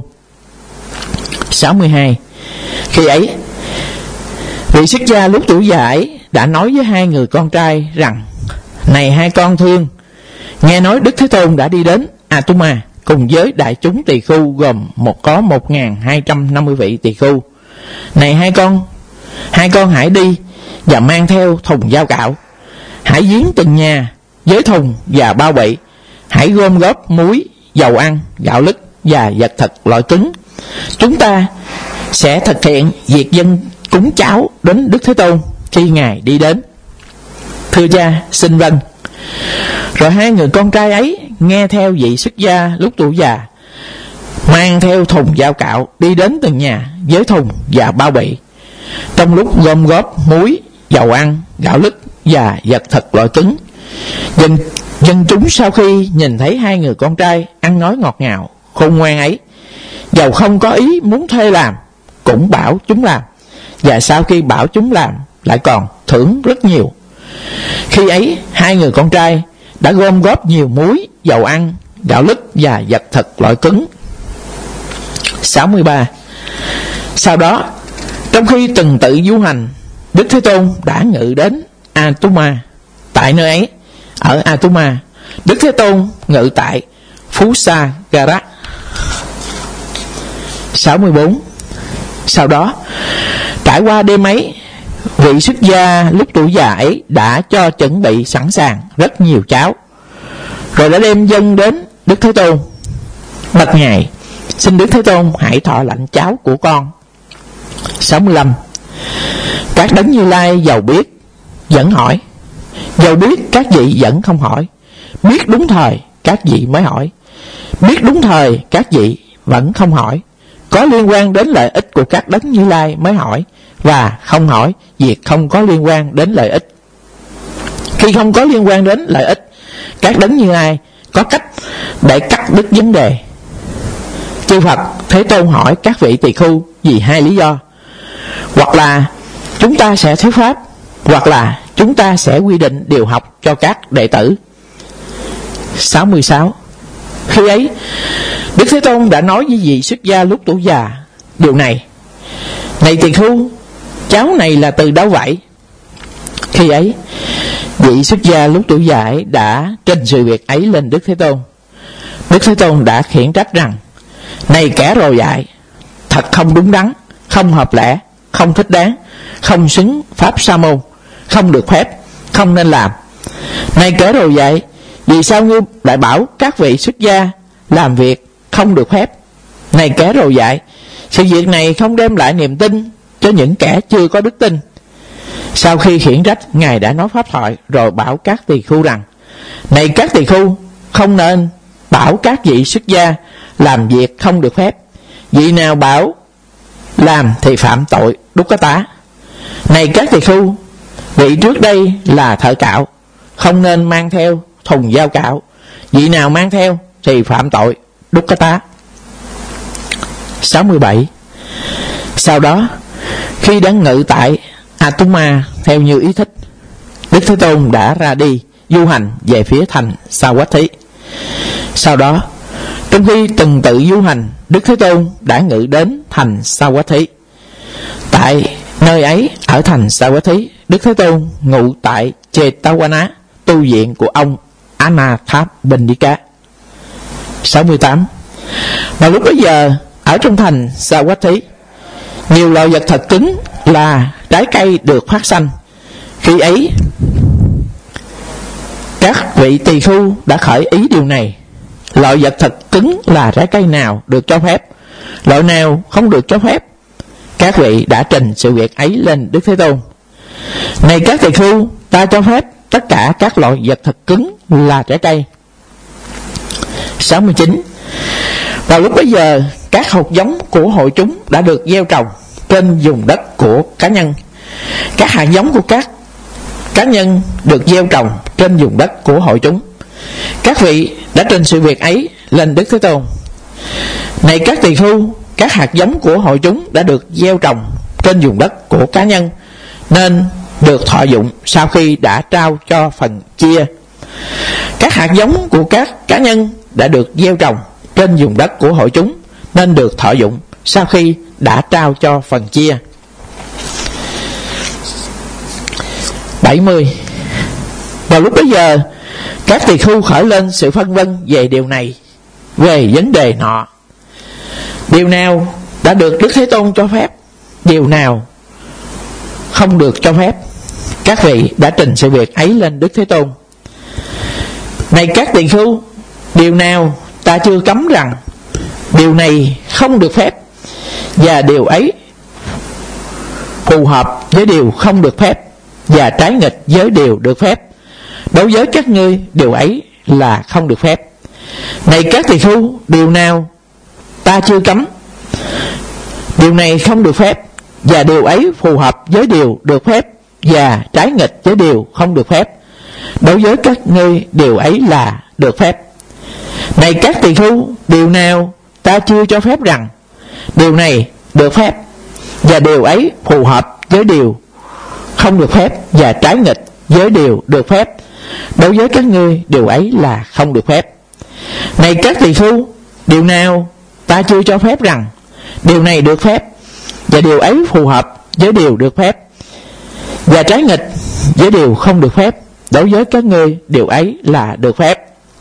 62. Khi ấy, vị xuất gia lúc tuổi già ấy đã nói với 2 người con trai rằng: này 2 con thương, nghe nói Đức Thế Tôn đã đi đến Atuma cùng với đại chúng tỳ khưu gồm có 1.250 vị tỳ khưu. Này 2 con hãy đi và mang theo thùng dao cạo, hãy giếng từng nhà với thùng và bao bì, hãy gom góp muối, dầu ăn, gạo lứt và vật thực loại cứng. Chúng ta sẽ thực hiện việc dâng cúng cháo đến Đức Thế Tôn khi ngài đi đến. Thưa cha, xin vâng. Rồi 2 người con trai ấy nghe theo vị xuất gia lúc tuổi già, mang theo thùng dao cạo đi đến từng nhà với thùng và bao bì. trong lúc gom góp muối, dầu ăn, gạo lứt và vật thực loại cứng. Dân chúng sau khi nhìn thấy hai người con trai ăn nói ngọt ngào, khôn ngoan ấy, dầu không có ý muốn thuê làm, cũng bảo chúng làm, và sau khi bảo chúng làm lại còn thưởng rất nhiều. Khi ấy hai người con trai đã gom góp nhiều muối, dầu ăn, gạo lứt và vật thực loại cứng. 63. Sau đó, trong khi từng tự du hành, Đức Thế Tôn đã ngự đến Atuma. Tại nơi ấy, ở Atuma, Đức Thế Tôn ngự tại Phú Sa Gara. 64. Sau đó, trải qua đêm ấy, vị xuất gia lúc tuổi già ấy đã cho chuẩn bị sẵn sàng rất nhiều cháo, rồi đã đem dâng đến Đức Thế Tôn. Bạch Ngài, xin Đức Thế Tôn hãy thọ lãnh cháo của con. 65. Các đấng Như Lai dầu biết vẫn hỏi, dầu biết các vị vẫn không hỏi. Biết đúng thời các vị mới hỏi, biết đúng thời các vị vẫn không hỏi. Có liên quan đến lợi ích của các đấng Như Lai mới hỏi, và không hỏi việc không có liên quan đến lợi ích. Khi không có liên quan đến lợi ích, các đấng Như Lai có cách để cắt đứt vấn đề. Chư Phật Thế Tôn hỏi các vị tỳ khưu vì hai lý do: hoặc là chúng ta sẽ thuyết pháp, hoặc là chúng ta sẽ quy định điều học cho các đệ tử. 66. Khi ấy, Đức Thế Tôn đã nói với vị xuất gia lúc tuổi già điều này: này tỳ khưu, cháu này là từ đâu vậy? Khi ấy, vị xuất gia lúc tuổi già ấy đã trình sự việc ấy lên Đức Thế Tôn. Đức Thế Tôn đã khiển trách rằng: này kẻ rồ dại, thật không đúng đắn, không hợp lẽ, không thích đáng, không xứng pháp sa môn, không được phép, không nên làm. Này kẻ rồ dại, vì sao ngươi lại bảo các vị xuất gia làm việc không được phép? Này kẻ rồ dại, sự việc này không đem lại niềm tin cho những kẻ chưa có đức tin. Sau khi khiển trách, Ngài đã nói pháp thoại, rồi bảo các tỳ khưu rằng: này các tỳ khưu, không nên bảo các vị xuất gia làm việc không được phép. Vị nào bảo làm thì phạm tội đúc cá tá. Này các tỳ khưu, vị trước đây là thợ cạo, không nên mang theo thùng dao cạo. Vị nào mang theo thì phạm tội đúc cá tá. 67. Sau đó, khi đang ngự tại Atuma theo như ý thích, Đức Thế Tôn đã ra đi du hành về phía thành Savatthi. Sau đó, trong khi từng tự du hành, Đức Thế Tôn đã ngự đến thành Savatthi. Tại nơi ấy, ở thành Savatthi, Đức Thế Tôn ngụ tại Chetawana, tu viện của ông Anathapindika. 68. Vào lúc bấy giờ, ở trong thành Savatthi, nhiều loại vật thật cứng là trái cây được phát sanh. Khi ấy, các vị tỳ khưu đã khởi ý điều này: loại vật thật cứng là trái cây nào được cho phép, loại nào không được cho phép? Các vị đã trình sự việc ấy lên Đức Thế Tôn. Này các tỳ khưu, ta cho phép tất cả các loại vật thật cứng là trái cây. 69. Vào lúc bấy giờ, các hột giống của hội chúng đã được gieo trồng trên vùng đất của cá nhân. Các hạt giống của các cá nhân được gieo trồng trên vùng đất của hội chúng. Các vị đã trình sự việc ấy lên Đức Thế Tôn. Này các tỳ khưu, các hạt giống của hội chúng đã được gieo trồng trên vùng đất của cá nhân, nên được thọ dụng sau khi đã trao cho phần chia. Các hạt giống của các cá nhân đã được gieo trồng trên vùng đất của hội chúng, nên được thọ dụng sau khi đã trao cho phần chia. 70. Vào lúc bấy giờ, các tỳ khưu khởi lên sự phân vân về điều này, về vấn đề nọ. Điều nào đã được Đức Thế Tôn cho phép, điều nào không được cho phép? Các vị đã trình sự việc ấy lên Đức Thế Tôn. Này các tỳ khưu, điều nào ta chưa cấm rằng điều này không được phép, và điều ấy phù hợp với điều không được phép, và trái nghịch với điều được phép. Đối với các ngươi, điều ấy là không được phép. Này các tỳ khưu, điều nào ta chưa cấm, điều này không được phép, và điều ấy phù hợp với điều được phép, và trái nghịch với điều không được phép. Đối với các ngươi điều ấy là được phép. Này các tỳ khưu, điều nào ta chưa cho phép rằng điều này được phép, và điều ấy phù hợp với điều không được phép, và trái nghịch với điều được phép. Đối với các ngươi điều ấy là không được phép. Này các tỳ khưu, điều nào ta chưa cho phép rằng điều này được phép, và điều ấy phù hợp với điều được phép, và trái nghịch với điều không được phép. Đối với các ngươi điều ấy là được phép.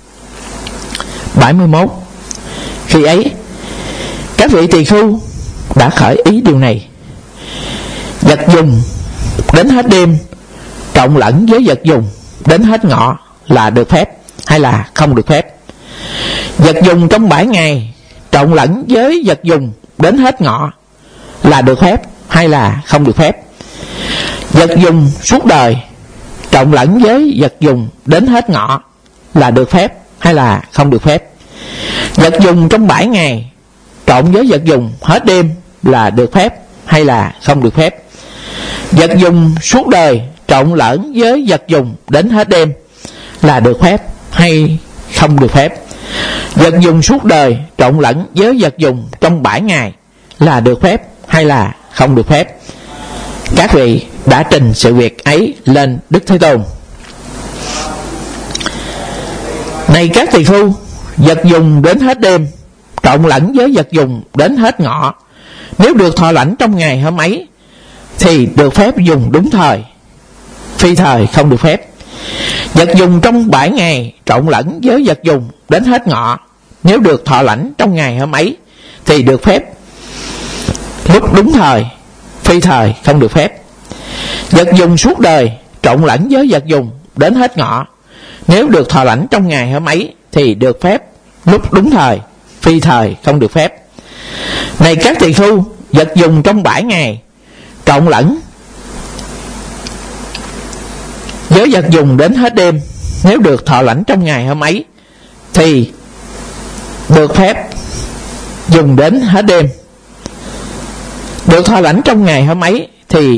71. Khi ấy các vị tỳ khưu đã khởi ý điều này: vật dùng đến hết đêm trộn lẫn với vật dùng đến hết ngọ là được phép hay là không được phép? Vật dùng trong 7 ngày trộn lẫn với vật dùng đến hết ngọ là được phép hay là không được phép? Vật dùng suốt đời trộn lẫn với vật dùng đến hết ngọ là được phép hay là không được phép? Vật dùng trong 7 ngày trộn với vật dùng hết đêm là được phép hay là không được phép? Vật dùng suốt đời trộn lẫn với vật dùng đến hết đêm là được phép hay không được phép? Vật dùng suốt đời trộn lẫn với vật dùng trong 7 ngày là được phép hay là không được phép? Các vị đã trình sự việc ấy lên Đức Thế Tôn. Này các tỳ khưu, vật dùng đến hết đêm trộn lẫn với vật dùng đến hết ngọ, nếu được thọ lãnh trong ngày hôm ấy thì được phép dùng đúng thời, phi thời không được phép. Vật dùng trong 7 ngày trộn lẫn với vật dùng đến hết ngọ, nếu được thọ lãnh trong ngày hôm ấy thì được phép lúc đúng thời, phi thời không được phép. Vật dùng suốt đời trộn lẫn với vật dùng đến hết ngọ, nếu được thọ lãnh trong ngày hôm ấy thì được phép lúc đúng thời, phi thời không được phép. Này các tỳ khưu, vật dùng trong 7 ngày trộn lẫn với vật dùng đến hết đêm, nếu được thọ lãnh trong ngày hôm ấy thì được phép dùng đến hết đêm. Được thọ lãnh trong ngày hôm ấy thì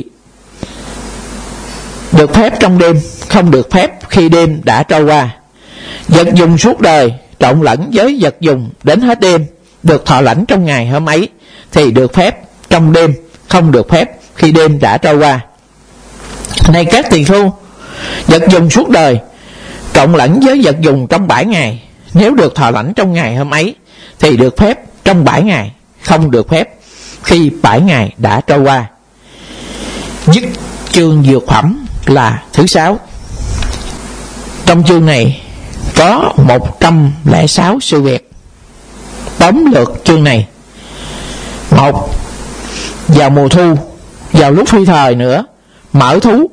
được phép trong đêm, không được phép khi đêm đã trôi qua. Vật dùng suốt đời trộn lẫn với vật dùng đến hết đêm, được thọ lãnh trong ngày hôm ấy thì được phép trong đêm, không được phép khi đêm đã trôi qua. Này các tỳ khưu, vật dùng suốt đời trộn lẫn với vật dùng trong 7 ngày, nếu được thọ lãnh trong ngày hôm ấy thì được phép trong 7 ngày, không được phép khi 7 ngày đã trôi qua. Dứt chương dược phẩm là thứ 6. Trong chương này có 106 sự việc. Tóm lược chương này: 1. Vào mùa thu, vào lúc phi thời nữa, mở thú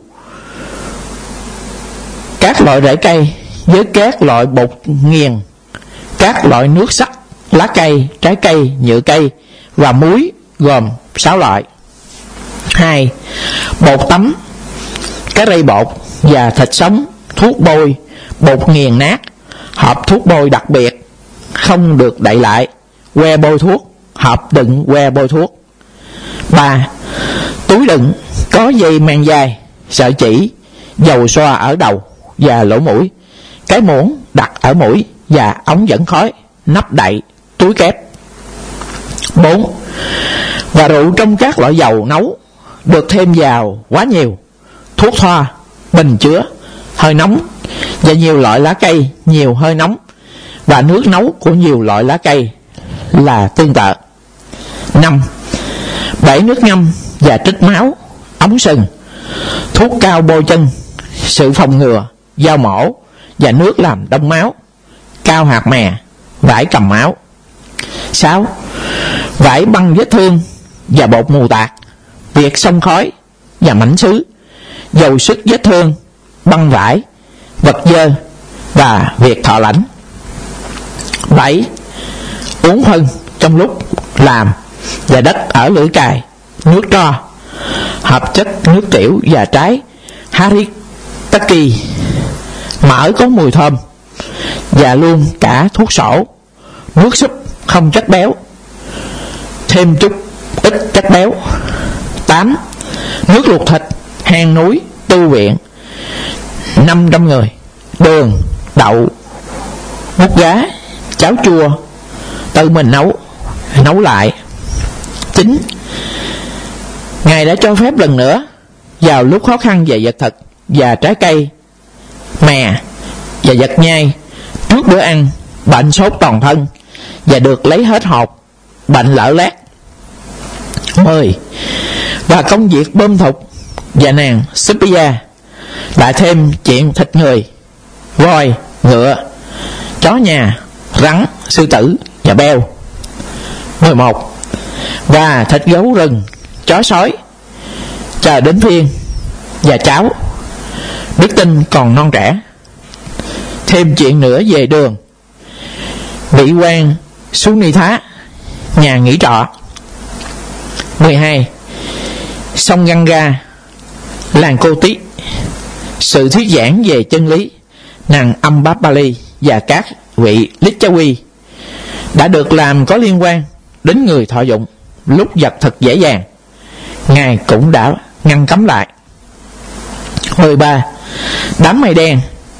các loại rễ cây với các loại bột nghiền, các loại nước sắc, lá cây, trái cây, nhựa cây và muối gồm 6 loại. 2. Bột tấm, cái rây bột và thịt sống, thuốc bôi, bột nghiền nát, hộp thuốc bôi đặc biệt, không được đậy lại, que bôi thuốc, hộp đựng que bôi thuốc. 3. Túi đựng có dây mang dài, sợi chỉ, dầu xoa ở đầu và lỗ mũi, cái muỗng đặt ở mũi và ống dẫn khói, nắp đậy, túi kép. 4. Và rượu trong các loại dầu nấu được thêm vào quá nhiều, thuốc thoa, bình chứa hơi nóng và nhiều loại lá cây nhiều hơi nóng, và nước nấu của nhiều loại lá cây là tương tự. 5. Bể nước ngâm và trích máu, ống sừng, thuốc cao bôi chân, sự phòng ngừa, dao mổ và nước làm đông máu, cao hạt mè, vải cầm máu. 6. Vải băng vết thương và bột mù tạt, việc xông khói và mảnh sứ, dầu sức vết thương, băng vải, vật dơ và việc thọ lãnh. 7. Uống phân trong lúc làm và đất ở lưỡi cài, nước tro, hợp chất nước tiểu và trái haritaki, mỡ có mùi thơm, và luôn cả thuốc sổ, nước súp không chất béo, thêm chút ít chất béo. 8. Nước luộc thịt, hang núi, tu viện 500 người. Đường, đậu, mút gá, cháo chua tự mình nấu lại. 9. Ngài đã cho phép lần nữa vào lúc khó khăn về vật thực và trái cây, mè và vật nhai, trước bữa ăn bệnh sốt toàn thân và được lấy hết hột, bệnh lở lét. 10. Và công việc bơm thục và nàng Sipia lại thêm chuyện thịt người, voi, ngựa, chó nhà, rắn, sư tử và beo. 11. Và thịt gấu rừng, chó sói, chờ đến phiên và cháu. Đức Tin còn non trẻ. Thêm chuyện nữa về đường, vị quan Sunitha, nhà nghỉ trọ. 12. Sông Ganga, làng Cô Tí, sự thuyết giảng về chân lý, nàng Ambapali và các vị Lichawi đã được làm có liên quan đến người thọ dụng lúc vật thực dễ dàng, Ngài cũng đã ngăn cấm lại. 13. Đám mây đen,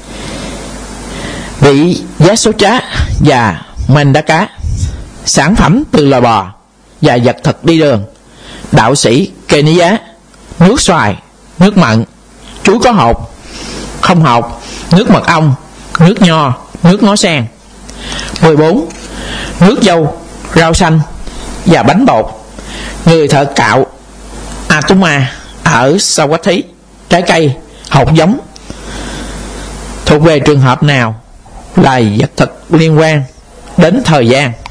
vị Yasocha và Mandaka, sản phẩm từ loài bò và vật thực đi đường, đạo sĩ Kenya, nước xoài, nước mận, chuối có hột, không hột, nước mật ong, nước nho, nước ngó sen. 14. Nước dâu, rau xanh và bánh bột, người thợ cạo Atuma ở Sawathi, trái cây, hột giống. Thuộc về trường hợp nào là vật thực liên quan đến thời gian.